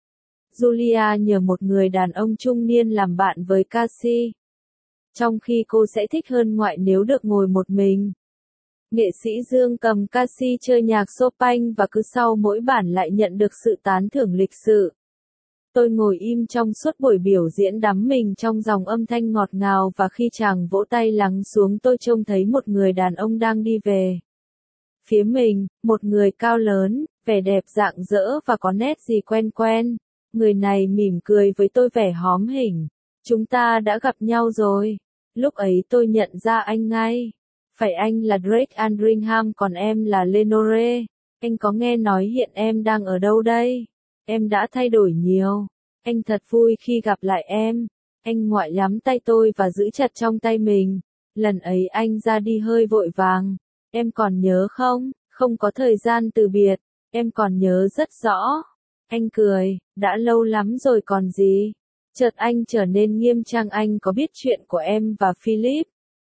A: Julia nhờ một người đàn ông trung niên làm bạn với Cassie. Trong khi cô sẽ thích hơn ngoại nếu được ngồi một mình. Nghệ sĩ Dương cầm Cassie chơi nhạc Chopin và cứ sau mỗi bản lại nhận được sự tán thưởng lịch sự. Tôi ngồi im trong suốt buổi biểu diễn, đắm mình trong dòng âm thanh ngọt ngào và khi chàng vỗ tay lắng xuống tôi trông thấy một người đàn ông đang đi về phía mình, một người cao lớn, vẻ đẹp rạng rỡ và có nét gì quen quen. Người này mỉm cười với tôi vẻ hóm hỉnh. Chúng ta đã gặp nhau rồi. Lúc ấy tôi nhận ra anh ngay. Phải, anh là Drake Andringham còn em là Lenore. Anh có nghe nói hiện em đang ở đâu đây? Em đã thay đổi nhiều. Anh thật vui khi gặp lại em. Anh ngoại nắm tay tôi và giữ chặt trong tay mình. Lần ấy anh ra đi hơi vội vàng. Em còn nhớ không? Không có thời gian từ biệt. Em còn nhớ rất rõ. Anh cười, đã lâu lắm rồi còn gì. Chợt anh trở nên nghiêm trang, anh có biết chuyện của em và Philip?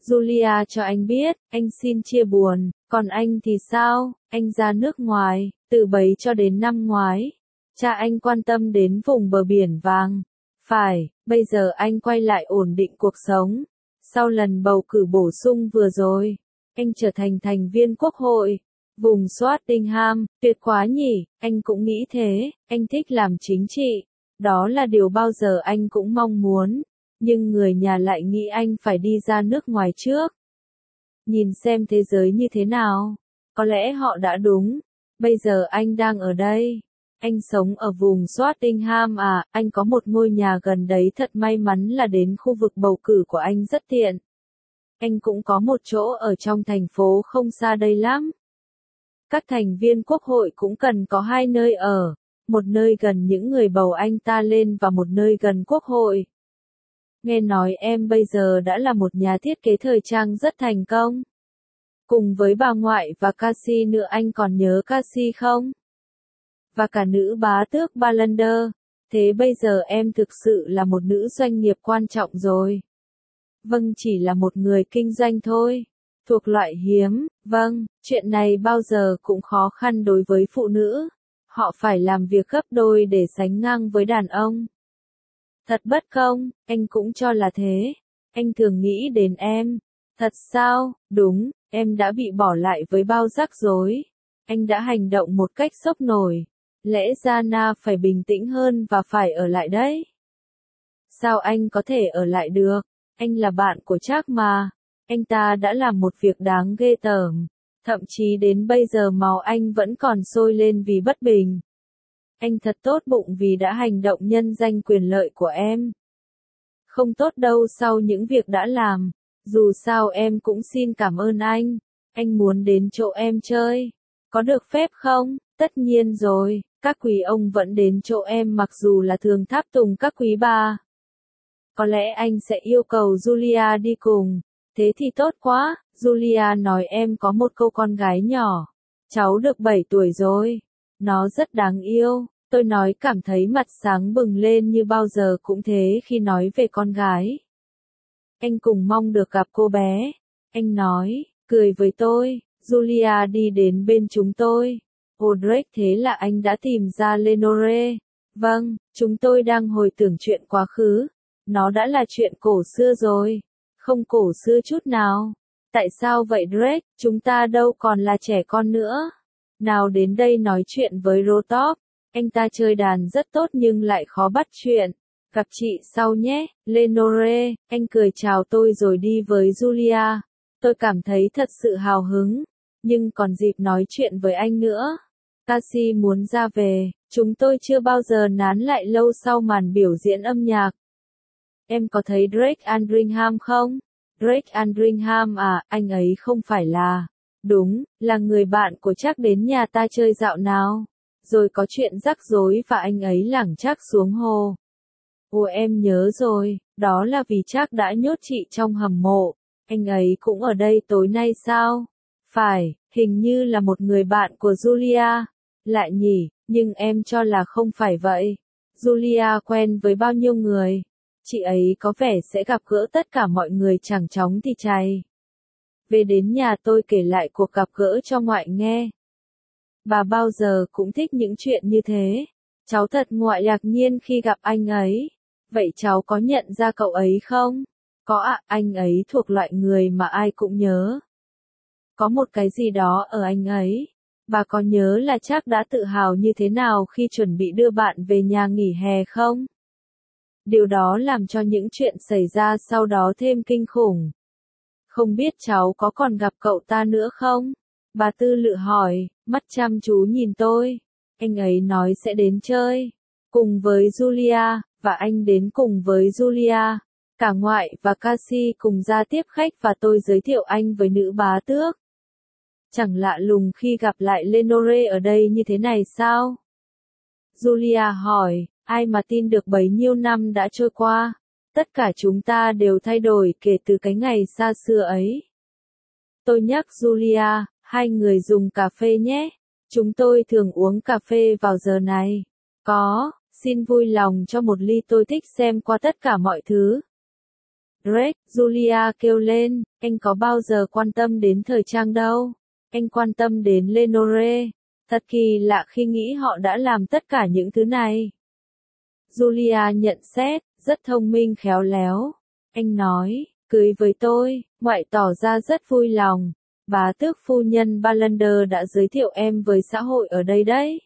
A: Julia cho anh biết, anh xin chia buồn, còn anh thì sao, anh ra nước ngoài, từ bấy cho đến năm ngoái. Cha anh quan tâm đến vùng bờ biển vàng. Phải, bây giờ anh quay lại ổn định cuộc sống. Sau lần bầu cử bổ sung vừa rồi, anh trở thành thành viên quốc hội. Vùng Swattingham, tuyệt quá nhỉ, anh cũng nghĩ thế, anh thích làm chính trị. Đó là điều bao giờ anh cũng mong muốn. Nhưng người nhà lại nghĩ anh phải đi ra nước ngoài trước. Nhìn xem thế giới như thế nào. Có lẽ họ đã đúng. Bây giờ anh đang ở đây. Anh sống ở vùng Swattingham à, anh có một ngôi nhà gần đấy, thật may mắn là đến khu vực bầu cử của anh rất tiện. Anh cũng có một chỗ ở trong thành phố không xa đây lắm. Các thành viên quốc hội cũng cần có hai nơi ở, một nơi gần những người bầu anh ta lên và một nơi gần quốc hội. Nghe nói em bây giờ đã là một nhà thiết kế thời trang rất thành công. Cùng với bà ngoại và Cassie nữa, anh còn nhớ Cassie không? Và cả nữ bá tước Balander. Thế bây giờ em thực sự là một nữ doanh nghiệp quan trọng rồi. Vâng, chỉ là một người kinh doanh thôi. Thuộc loại hiếm, vâng, chuyện này bao giờ cũng khó khăn đối với phụ nữ. Họ phải làm việc gấp đôi để sánh ngang với đàn ông. Thật bất công, anh cũng cho là thế. Anh thường nghĩ đến em. Thật sao? Đúng, em đã bị bỏ lại với bao rắc rối. Anh đã hành động một cách sốc nổi. Lẽ ra Na phải bình tĩnh hơn và phải ở lại đấy. Sao anh có thể ở lại được? Anh là bạn của Jack mà. Anh ta đã làm một việc đáng ghê tởm. Thậm chí đến bây giờ máu anh vẫn còn sôi lên vì bất bình. Anh thật tốt bụng vì đã hành động nhân danh quyền lợi của em. Không tốt đâu sau những việc đã làm. Dù sao em cũng xin cảm ơn anh. Anh muốn đến chỗ em chơi. Có được phép không? Tất nhiên rồi, các quý ông vẫn đến chỗ em mặc dù là thường tháp tùng các quý bà. Có lẽ anh sẽ yêu cầu Julia đi cùng. Thế thì tốt quá, Julia nói em có một cô con gái nhỏ. Cháu được bảy tuổi rồi. Nó rất đáng yêu. Tôi nói cảm thấy mặt sáng bừng lên như bao giờ cũng thế khi nói về con gái. Anh cùng mong được gặp cô bé. Anh nói, cười với tôi. Julia đi đến bên chúng tôi. Ồ Drake, thế là anh đã tìm ra Lenore. Vâng, chúng tôi đang hồi tưởng chuyện quá khứ. Nó đã là chuyện cổ xưa rồi. Không cổ xưa chút nào. Tại sao vậy Drake? Chúng ta đâu còn là trẻ con nữa. Nào đến đây nói chuyện với Rotop. Anh ta chơi đàn rất tốt nhưng lại khó bắt chuyện. Gặp chị sau nhé, Lenore. Anh cười chào tôi rồi đi với Julia. Tôi cảm thấy thật sự hào hứng. Nhưng còn dịp nói chuyện với anh nữa. Cassie muốn ra về. Chúng tôi chưa bao giờ nán lại lâu sau màn biểu diễn âm nhạc. Em có thấy Drake Andringham không? Drake Andringham à, anh ấy không phải là... Đúng, là người bạn của Jack đến nhà ta chơi dạo nào. Rồi có chuyện rắc rối và anh ấy lảng trắc xuống hồ. Ồ em nhớ rồi, đó là vì Jack đã nhốt chị trong hầm mộ. Anh ấy cũng ở đây tối nay sao? Phải, hình như là một người bạn của Julia. Lại nhỉ, nhưng em cho là không phải vậy. Julia quen với bao nhiêu người? Chị ấy có vẻ sẽ gặp gỡ tất cả mọi người chẳng chóng thì chày. Về đến nhà tôi kể lại cuộc gặp gỡ cho ngoại nghe. Bà bao giờ cũng thích những chuyện như thế. Cháu thật ngoại ngạc nhiên khi gặp anh ấy. Vậy cháu có nhận ra cậu ấy không? Có ạ, à, anh ấy thuộc loại người mà ai cũng nhớ. Có một cái gì đó ở anh ấy. Bà có nhớ là Jack đã tự hào như thế nào khi chuẩn bị đưa bạn về nhà nghỉ hè không? Điều đó làm cho những chuyện xảy ra sau đó thêm kinh khủng. Không biết cháu có còn gặp cậu ta nữa không? Bà Tư Lự hỏi, mắt chăm chú nhìn tôi. Anh ấy nói sẽ đến chơi. Cùng với Julia, và anh đến cùng với Julia. Cả ngoại và Cassie cùng ra tiếp khách và tôi giới thiệu anh với nữ bá tước. Chẳng lạ lùng khi gặp lại Lenore ở đây như thế này sao? Julia hỏi, ai mà tin được bấy nhiêu năm đã trôi qua. Tất cả chúng ta đều thay đổi kể từ cái ngày xa xưa ấy. Tôi nhắc Julia, hai người dùng cà phê nhé. Chúng tôi thường uống cà phê vào giờ này. Có, xin vui lòng cho một ly, tôi thích xem qua tất cả mọi thứ. Drake, Julia kêu lên, anh có bao giờ quan tâm đến thời trang đâu. Anh quan tâm đến Lenore. Thật kỳ lạ khi nghĩ họ đã làm tất cả những thứ này. Julia nhận xét, rất thông minh khéo léo. Anh nói, cưới với tôi, ngoại tỏ ra rất vui lòng. Bá tước phu nhân Balander đã giới thiệu em với xã hội ở đây đấy.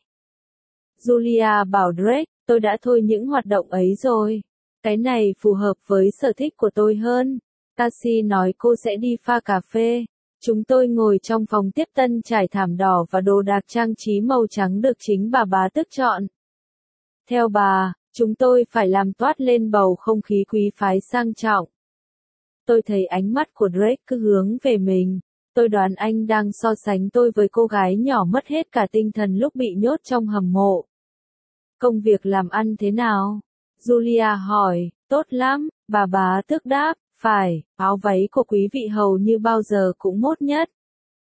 A: Julia bảo Drake, tôi đã thôi những hoạt động ấy rồi. Cái này phù hợp với sở thích của tôi hơn. Cassie nói cô sẽ đi pha cà phê. Chúng tôi ngồi trong phòng tiếp tân trải thảm đỏ và đồ đạc trang trí màu trắng được chính bà bá tước chọn. Theo bà, chúng tôi phải làm toát lên bầu không khí quý phái sang trọng. Tôi thấy ánh mắt của Drake cứ hướng về mình. Tôi đoán anh đang so sánh tôi với cô gái nhỏ mất hết cả tinh thần lúc bị nhốt trong hầm mộ. Công việc làm ăn thế nào? Julia hỏi, tốt lắm, bà bá tước đáp, phải, áo váy của quý vị hầu như bao giờ cũng mốt nhất.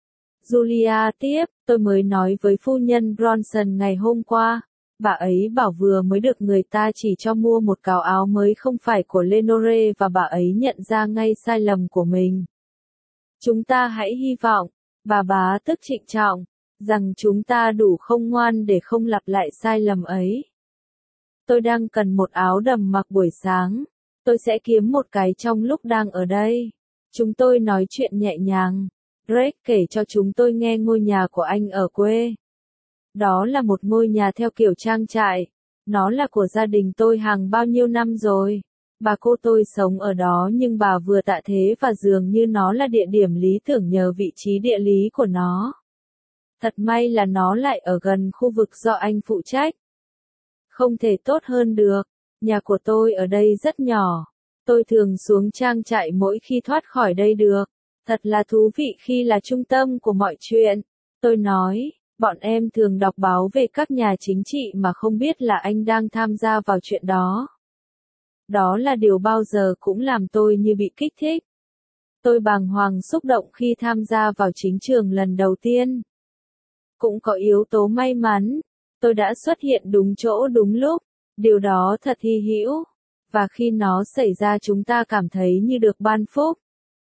A: Julia tiếp, tôi mới nói với phu nhân Bronson ngày hôm qua, bà ấy bảo vừa mới được người ta chỉ cho mua một cào áo mới không phải của Lenore và bà ấy nhận ra ngay sai lầm của mình. Chúng ta hãy hy vọng, bà bá tước trịnh trọng, rằng chúng ta đủ không ngoan để không lặp lại sai lầm ấy. Tôi đang cần một áo đầm mặc buổi sáng. Tôi sẽ kiếm một cái trong lúc đang ở đây. Chúng tôi nói chuyện nhẹ nhàng. Drake kể cho chúng tôi nghe ngôi nhà của anh ở quê. Đó là một ngôi nhà theo kiểu trang trại. Nó là của gia đình tôi hàng bao nhiêu năm rồi. Bà cô tôi sống ở đó nhưng bà vừa tạ thế và dường như nó là địa điểm lý tưởng nhờ vị trí địa lý của nó. Thật may là nó lại ở gần khu vực do anh phụ trách. Không thể tốt hơn được. Nhà của tôi ở đây rất nhỏ. Tôi thường xuống trang trại mỗi khi thoát khỏi đây được. Thật là thú vị khi là trung tâm của mọi chuyện. Tôi nói, bọn em thường đọc báo về các nhà chính trị mà không biết là anh đang tham gia vào chuyện đó. Đó là điều bao giờ cũng làm tôi như bị kích thích. Tôi bàng hoàng xúc động khi tham gia vào chính trường lần đầu tiên. Cũng có yếu tố may mắn. Tôi đã xuất hiện đúng chỗ đúng lúc. Điều đó thật hy hữu. Và khi nó xảy ra chúng ta cảm thấy như được ban phúc.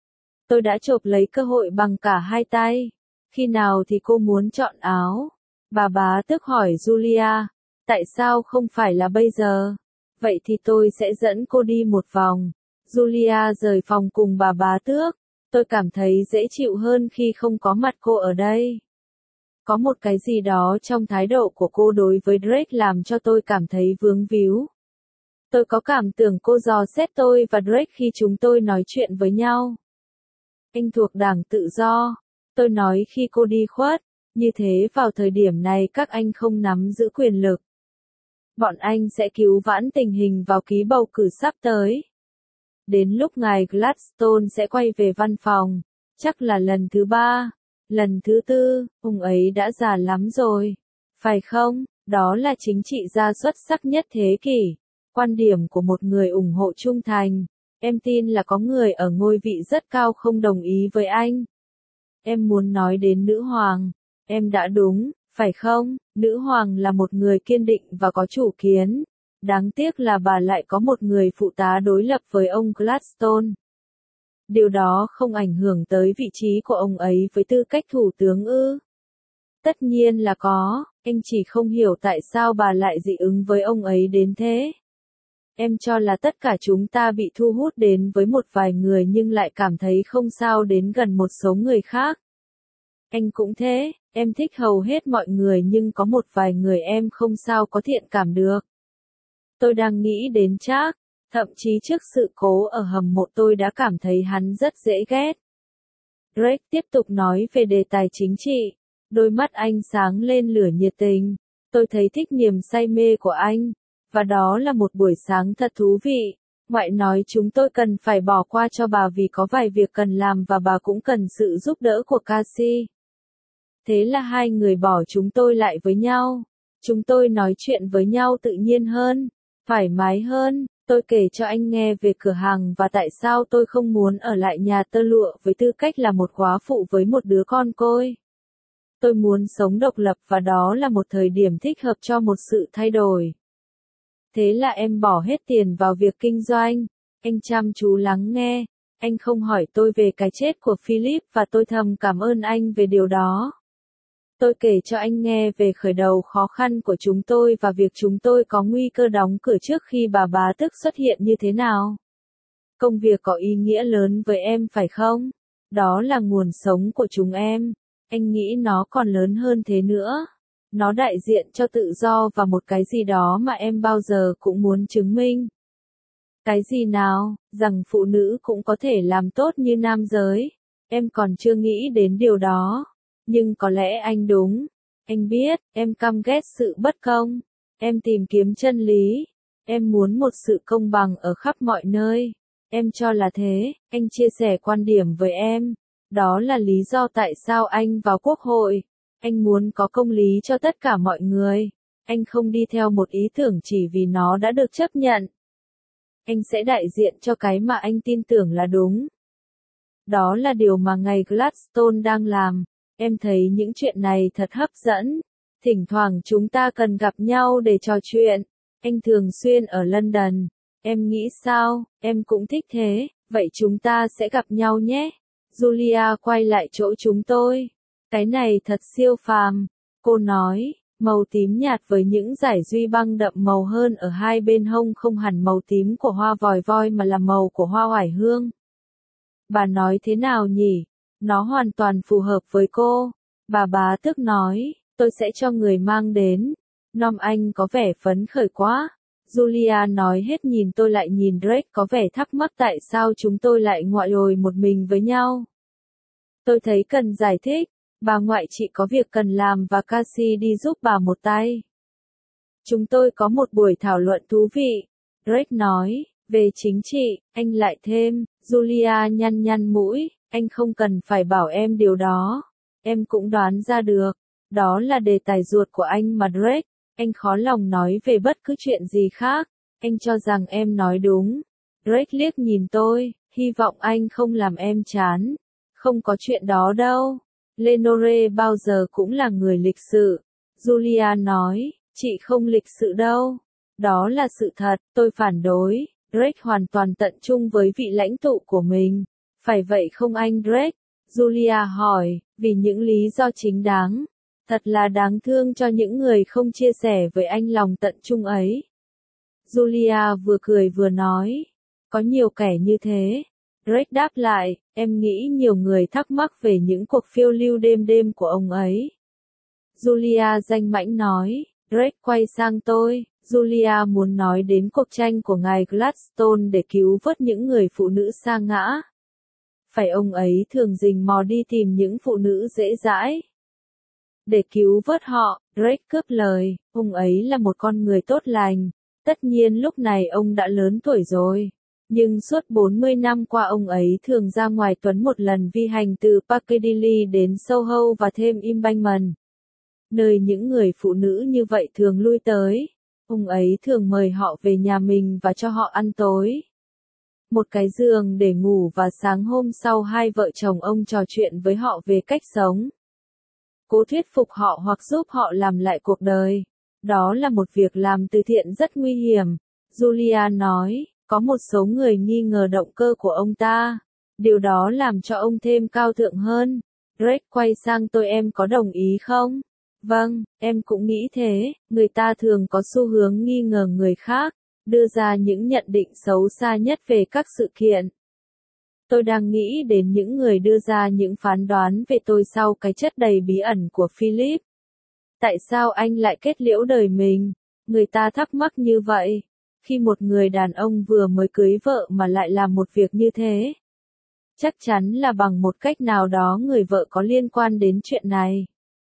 A: Tôi đã chộp lấy cơ hội bằng cả hai tay. Khi nào thì cô muốn chọn áo? Bà bá tước hỏi Julia. Tại sao không phải là bây giờ? Vậy thì tôi sẽ dẫn cô đi một vòng. Julia rời phòng cùng bà bá tước. Tôi cảm thấy dễ chịu hơn khi không có mặt cô ở đây. Có một cái gì đó trong thái độ của cô đối với Drake làm cho tôi cảm thấy vướng víu. Tôi có cảm tưởng cô dò xét tôi và Drake khi chúng tôi nói chuyện với nhau. Anh thuộc đảng tự do. Tôi nói khi cô đi khuất. Như thế vào thời điểm này các anh không nắm giữ quyền lực. Bọn anh sẽ cứu vãn tình hình vào kỳ bầu cử sắp tới. Đến lúc ngài Gladstone sẽ quay về văn phòng. Chắc là lần thứ ba. Lần thứ tư, ông ấy đã già lắm rồi. Phải không? Đó là chính trị gia xuất sắc nhất thế kỷ. Quan điểm của một người ủng hộ trung thành. Em tin là có người ở ngôi vị rất cao không đồng ý với anh. Em muốn nói đến nữ hoàng. Em đã đúng, phải không? Nữ hoàng là một người kiên định và có chủ kiến. Đáng tiếc là bà lại có một người phụ tá đối lập với ông Gladstone. Điều đó không ảnh hưởng tới vị trí của ông ấy với tư cách thủ tướng ư? Tất nhiên là có, anh chỉ không hiểu tại sao bà lại dị ứng với ông ấy đến thế. Em cho là tất cả chúng ta bị thu hút đến với một vài người nhưng lại cảm thấy không sao đến gần một số người khác. Anh cũng thế, em thích hầu hết mọi người nhưng có một vài người em không sao có thiện cảm được. Tôi đang nghĩ đến Charles, thậm chí trước sự cố ở hầm mộ tôi đã cảm thấy hắn rất dễ ghét. Drake tiếp tục nói về đề tài chính trị, đôi mắt anh sáng lên lửa nhiệt tình. Tôi thấy thích niềm say mê của anh, và đó là một buổi sáng thật thú vị. Ngoại nói chúng tôi cần phải bỏ qua cho bà vì có vài việc cần làm và bà cũng cần sự giúp đỡ của Cassie. Thế là hai người bỏ chúng tôi lại với nhau. Chúng tôi nói chuyện với nhau tự nhiên hơn, thoải mái hơn. Tôi kể cho anh nghe về cửa hàng và tại sao tôi không muốn ở lại nhà tơ lụa với tư cách là một góa phụ với một đứa con côi. Tôi muốn sống độc lập và đó là một thời điểm thích hợp cho một sự thay đổi. Thế là em bỏ hết tiền vào việc kinh doanh. Anh chăm chú lắng nghe. Anh không hỏi tôi về cái chết của Philip và tôi thầm cảm ơn anh về điều đó. Tôi kể cho anh nghe về khởi đầu khó khăn của chúng tôi và việc chúng tôi có nguy cơ đóng cửa trước khi bà bá tức xuất hiện như thế nào. Công việc có ý nghĩa lớn với em phải không? Đó là nguồn sống của chúng em. Anh nghĩ nó còn lớn hơn thế nữa. Nó đại diện cho tự do và một cái gì đó mà em bao giờ cũng muốn chứng minh. Cái gì nào? Rằng phụ nữ cũng có thể làm tốt như nam giới. Em còn chưa nghĩ đến điều đó. Nhưng có lẽ anh đúng. Anh biết, em căm ghét sự bất công. Em tìm kiếm chân lý. Em muốn một sự công bằng ở khắp mọi nơi. Em cho là thế, anh chia sẻ quan điểm với em. Đó là lý do tại sao anh vào quốc hội. Anh muốn có công lý cho tất cả mọi người. Anh không đi theo một ý tưởng chỉ vì nó đã được chấp nhận. Anh sẽ đại diện cho cái mà anh tin tưởng là đúng. Đó là điều mà ngài Gladstone đang làm. Em thấy những chuyện này thật hấp dẫn. Thỉnh thoảng chúng ta cần gặp nhau để trò chuyện. Anh thường xuyên ở London. Em nghĩ sao? Em cũng thích thế. Vậy chúng ta sẽ gặp nhau nhé. Julia quay lại chỗ chúng tôi. Cái này thật siêu phàm. Cô nói, màu tím nhạt với những dải duy băng đậm màu hơn ở hai bên hông không hẳn màu tím của hoa vòi voi mà là màu của hoa oải hương. Bà nói thế nào nhỉ? Nó hoàn toàn phù hợp với cô. Bà bá tức nói, tôi sẽ cho người mang đến. Nom anh có vẻ phấn khởi quá. Julia nói hết nhìn tôi lại nhìn Drake có vẻ thắc mắc tại sao chúng tôi lại ngoại lồi một mình với nhau. Tôi thấy cần giải thích. Bà ngoại chị có việc cần làm và Cassie đi giúp bà một tay. Chúng tôi có một buổi thảo luận thú vị. Drake nói, về chính trị, anh lại thêm, Julia nhăn nhăn mũi, anh không cần phải bảo em điều đó. Em cũng đoán ra được. Đó là đề tài ruột của anh mà Drake. Anh khó lòng nói về bất cứ chuyện gì khác. Anh cho rằng em nói đúng. Drake liếc nhìn tôi, hy vọng anh không làm em chán. Không có chuyện đó đâu. Lenore bao giờ cũng là người lịch sự. Julia nói, chị không lịch sự đâu. Đó là sự thật, tôi phản đối. Drake hoàn toàn tận trung với vị lãnh tụ của mình. Phải vậy không anh Drake? Julia hỏi, vì những lý do chính đáng. Thật là đáng thương cho những người không chia sẻ với anh lòng tận trung ấy. Julia vừa cười vừa nói, có nhiều kẻ như thế. Drake đáp lại, em nghĩ nhiều người thắc mắc về những cuộc phiêu lưu đêm đêm của ông ấy. Julia danh mãnh nói, Drake quay sang tôi, Julia muốn nói đến cuộc tranh của ngài Gladstone để cứu vớt những người phụ nữ sa ngã. Phải ông ấy thường rình mò đi tìm những phụ nữ dễ dãi. Để cứu vớt họ, Drake cướp lời, ông ấy là một con người tốt lành. Tất nhiên lúc này ông đã lớn tuổi rồi. Nhưng suốt bốn mươi năm qua ông ấy thường ra ngoài tuần một lần vi hành từ Piccadilly đến Soho và thêm Embankment. Nơi những người phụ nữ như vậy thường lui tới. Ông ấy thường mời họ về nhà mình và cho họ ăn tối. Một cái giường để ngủ và sáng hôm sau hai vợ chồng ông trò chuyện với họ về cách sống. Cố thuyết phục họ hoặc giúp họ làm lại cuộc đời. Đó là một việc làm từ thiện rất nguy hiểm. Julia nói, có một số người nghi ngờ động cơ của ông ta. Điều đó làm cho ông thêm cao thượng hơn. Drake quay sang tôi em có đồng ý không? Vâng, em cũng nghĩ thế. Người ta thường có xu hướng nghi ngờ người khác, đưa ra những nhận định xấu xa nhất về các sự kiện. Tôi đang nghĩ đến những người đưa ra những phán đoán về tôi sau cái chất đầy bí ẩn của Philip. Tại sao anh lại kết liễu đời mình? Người ta thắc mắc như vậy. Khi một người đàn ông vừa mới cưới vợ mà lại làm một việc như thế. Chắc chắn là bằng một cách nào đó người vợ có liên quan đến chuyện này.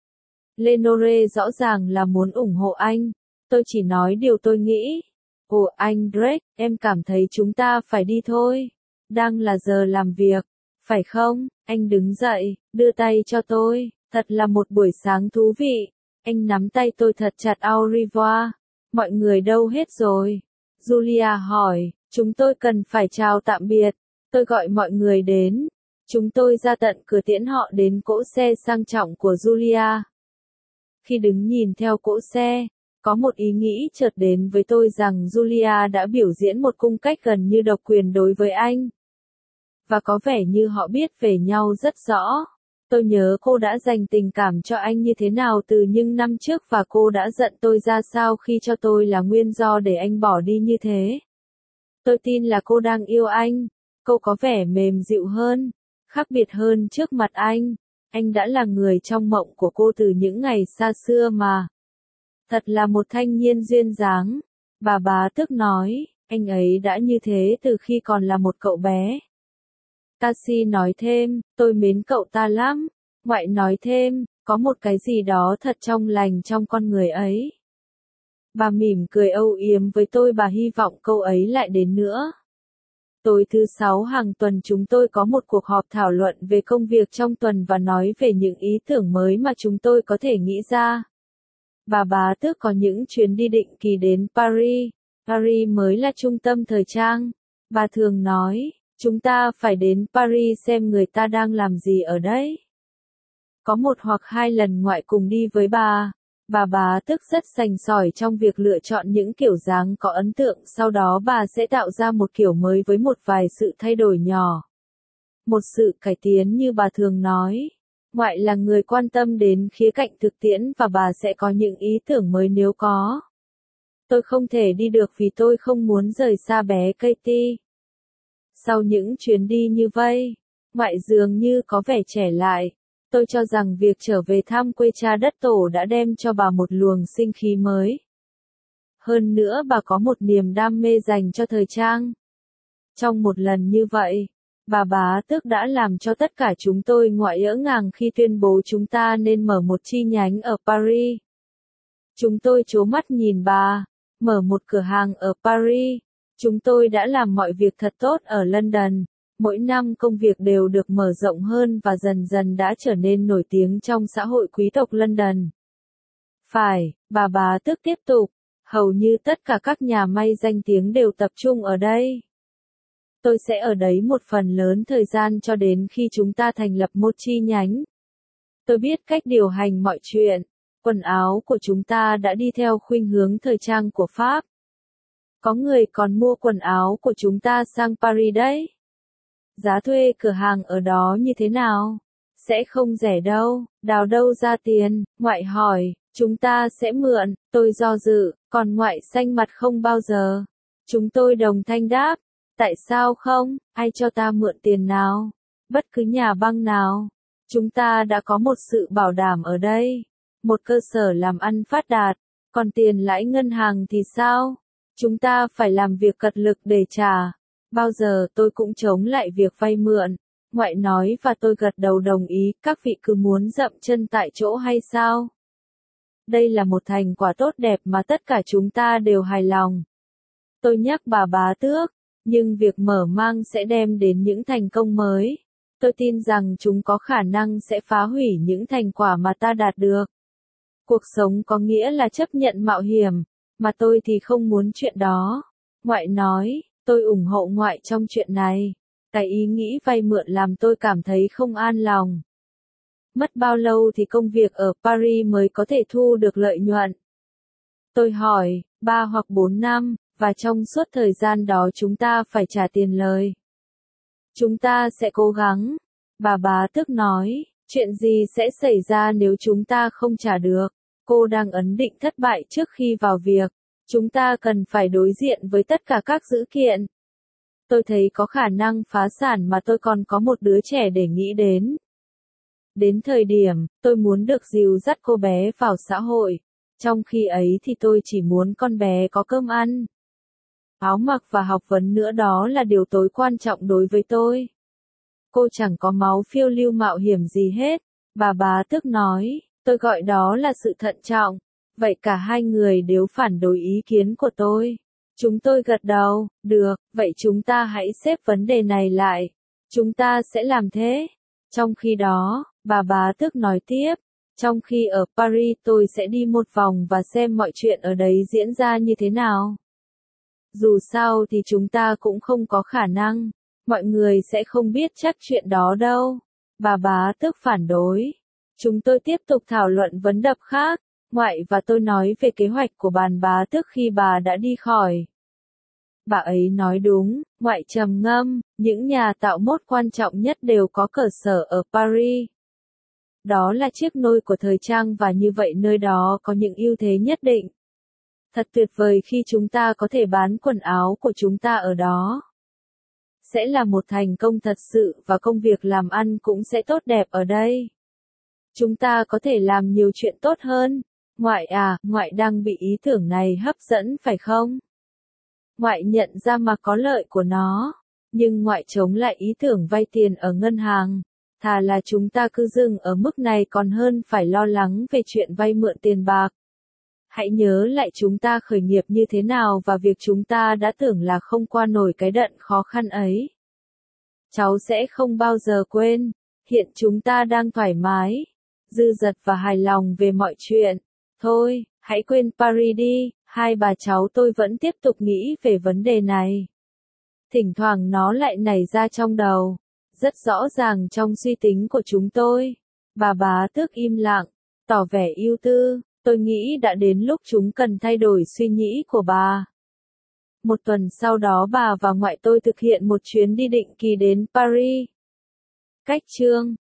A: Lenore rõ ràng là muốn ủng hộ anh. Tôi chỉ nói điều tôi nghĩ. Ồ anh Drake, em cảm thấy chúng ta phải đi thôi. Đang là giờ làm việc. Phải không? Anh đứng dậy, đưa tay cho tôi. Thật là một buổi sáng thú vị. Anh nắm tay tôi thật chặt au revoir. Mọi người đâu hết rồi? Julia hỏi, chúng tôi cần phải chào tạm biệt. Tôi gọi mọi người đến. Chúng tôi ra tận cửa tiễn họ đến cỗ xe sang trọng của Julia. Khi đứng nhìn theo cỗ xe, Có một ý nghĩ chợt đến với tôi rằng Julia đã biểu diễn một cung cách gần như độc quyền đối với anh. Và có vẻ như họ biết về nhau rất rõ. Tôi nhớ cô đã dành tình cảm cho anh như thế nào từ những năm trước và cô đã giận tôi ra sao khi cho tôi là nguyên do để anh bỏ đi như thế. Tôi tin là cô đang yêu anh. Cô có vẻ mềm dịu hơn, khác biệt hơn trước mặt anh. Anh đã là người trong mộng của cô từ những ngày xa xưa mà. Thật là một thanh niên duyên dáng. Bà bá tước nói, anh ấy đã như thế từ khi còn là một cậu bé. Cassie nói thêm, tôi mến cậu ta lắm. Ngoại nói thêm, có một cái gì đó thật trong lành trong con người ấy. Bà mỉm cười âu yếm với tôi, bà hy vọng câu ấy lại đến nữa. Tối thứ sáu hàng tuần chúng tôi có một cuộc họp thảo luận về công việc trong tuần và nói về những ý tưởng mới mà chúng tôi có thể nghĩ ra. Bà bá tước có những chuyến đi định kỳ đến Paris. Paris mới là trung tâm thời trang. Bà thường nói, chúng ta phải đến Paris xem người ta đang làm gì ở đấy. Có một hoặc hai lần ngoại cùng đi với bà. Bà bá tước rất sành sỏi trong việc lựa chọn những kiểu dáng có ấn tượng, sau đó bà sẽ tạo ra một kiểu mới với một vài sự thay đổi nhỏ. Một sự cải tiến như bà thường nói. Ngoại là người quan tâm đến khía cạnh thực tiễn và bà sẽ có những ý tưởng mới nếu có. Tôi không thể đi được vì tôi không muốn rời xa bé Katie. Sau những chuyến đi như vây, ngoại dường như có vẻ trẻ lại. Tôi cho rằng việc trở về thăm quê cha đất tổ đã đem cho bà một luồng sinh khí mới. Hơn nữa bà có một niềm đam mê dành cho thời trang. Trong một lần như vậy, bà bá tước đã làm cho tất cả chúng tôi ngoại ngỡ ngàng khi tuyên bố chúng ta nên mở một chi nhánh ở Paris. Chúng tôi trố mắt nhìn bà, mở một cửa hàng ở Paris. Chúng tôi đã làm mọi việc thật tốt ở London. Mỗi năm công việc đều được mở rộng hơn và dần dần đã trở nên nổi tiếng trong xã hội quý tộc London. Phải, bà bá tước tiếp tục, hầu như tất cả các nhà may danh tiếng đều tập trung ở đây. Tôi sẽ ở đấy một phần lớn thời gian cho đến khi chúng ta thành lập một chi nhánh. Tôi biết cách điều hành mọi chuyện. Quần áo của chúng ta đã đi theo khuynh hướng thời trang của Pháp. Có người còn mua quần áo của chúng ta sang Paris đấy. Giá thuê cửa hàng ở đó như thế nào? Sẽ không rẻ đâu, đào đâu ra tiền? Ngoại hỏi, chúng ta sẽ mượn, tôi do dự, còn ngoại xanh mặt không bao giờ. Chúng tôi đồng thanh đáp, tại sao không, ai cho ta mượn tiền nào? Bất cứ nhà băng nào. Chúng ta đã có một sự bảo đảm ở đây, một cơ sở làm ăn phát đạt, còn tiền lãi ngân hàng thì sao? Chúng ta phải làm việc cật lực để trả. Bao giờ tôi cũng chống lại việc vay mượn. Ngoại nói và tôi gật đầu đồng ý, các vị cứ muốn dậm chân tại chỗ hay sao? Đây là một thành quả tốt đẹp mà tất cả chúng ta đều hài lòng. Tôi nhắc bà bá tước, nhưng việc mở mang sẽ đem đến những thành công mới. Tôi tin rằng chúng có khả năng sẽ phá hủy những thành quả mà ta đạt được. Cuộc sống có nghĩa là chấp nhận mạo hiểm, mà tôi thì không muốn chuyện đó. Ngoại nói, tôi ủng hộ ngoại trong chuyện này. Cái ý nghĩ vay mượn làm tôi cảm thấy không an lòng. Mất bao lâu thì công việc ở Paris mới có thể thu được lợi nhuận? Tôi hỏi, ba hoặc bốn năm, và trong suốt thời gian đó chúng ta phải trả tiền lời. Chúng ta sẽ cố gắng. Bà bá tước nói, chuyện gì sẽ xảy ra nếu chúng ta không trả được? Cô đang ấn định thất bại trước khi vào việc. Chúng ta cần phải đối diện với tất cả các dữ kiện. Tôi thấy có khả năng phá sản mà tôi còn có một đứa trẻ để nghĩ đến. Đến thời điểm, tôi muốn được dìu dắt cô bé vào xã hội. Trong khi ấy thì tôi chỉ muốn con bé có cơm ăn. Áo mặc và học vấn nữa, đó là điều tối quan trọng đối với tôi. Cô chẳng có máu phiêu lưu mạo hiểm gì hết. Bà bá tước nói, tôi gọi đó là sự thận trọng. Vậy cả hai người đều phản đối ý kiến của tôi. Chúng tôi gật đầu, được, vậy chúng ta hãy xếp vấn đề này lại. Chúng ta sẽ làm thế. Trong khi đó, bà bá tước nói tiếp, trong khi ở Paris tôi sẽ đi một vòng và xem mọi chuyện ở đấy diễn ra như thế nào. Dù sao thì chúng ta cũng không có khả năng. Mọi người sẽ không biết chắc chuyện đó đâu. Bà bá tước phản đối. Chúng tôi tiếp tục thảo luận vấn đề khác. Ngoại và tôi nói về kế hoạch của bàn bá tước khi bà đã đi khỏi. Bà ấy nói đúng, ngoại trầm ngâm, những nhà tạo mốt quan trọng nhất đều có cơ sở ở Paris. Đó là chiếc nôi của thời trang và như vậy nơi đó có những ưu thế nhất định. Thật tuyệt vời khi chúng ta có thể bán quần áo của chúng ta ở đó. Sẽ là một thành công thật sự và công việc làm ăn cũng sẽ tốt đẹp ở đây. Chúng ta có thể làm nhiều chuyện tốt hơn. Ngoại à, ngoại đang bị ý tưởng này hấp dẫn phải không? Ngoại nhận ra mà có lợi của nó. Nhưng ngoại chống lại ý tưởng vay tiền ở ngân hàng. Thà là chúng ta cứ dừng ở mức này còn hơn phải lo lắng về chuyện vay mượn tiền bạc. Hãy nhớ lại chúng ta khởi nghiệp như thế nào và việc chúng ta đã tưởng là không qua nổi cái đận khó khăn ấy. Cháu sẽ không bao giờ quên. Hiện chúng ta đang thoải mái, dư dật và hài lòng về mọi chuyện. Thôi, hãy quên Paris đi, hai bà cháu tôi vẫn tiếp tục nghĩ về vấn đề này. Thỉnh thoảng nó lại nảy ra trong đầu, rất rõ ràng trong suy tính của chúng tôi. Bà bá tước im lặng, tỏ vẻ ưu tư, tôi nghĩ đã đến lúc chúng cần thay đổi suy nghĩ của bà. Một tuần sau đó bà và ngoại tôi thực hiện một chuyến đi định kỳ đến Paris. Cách chương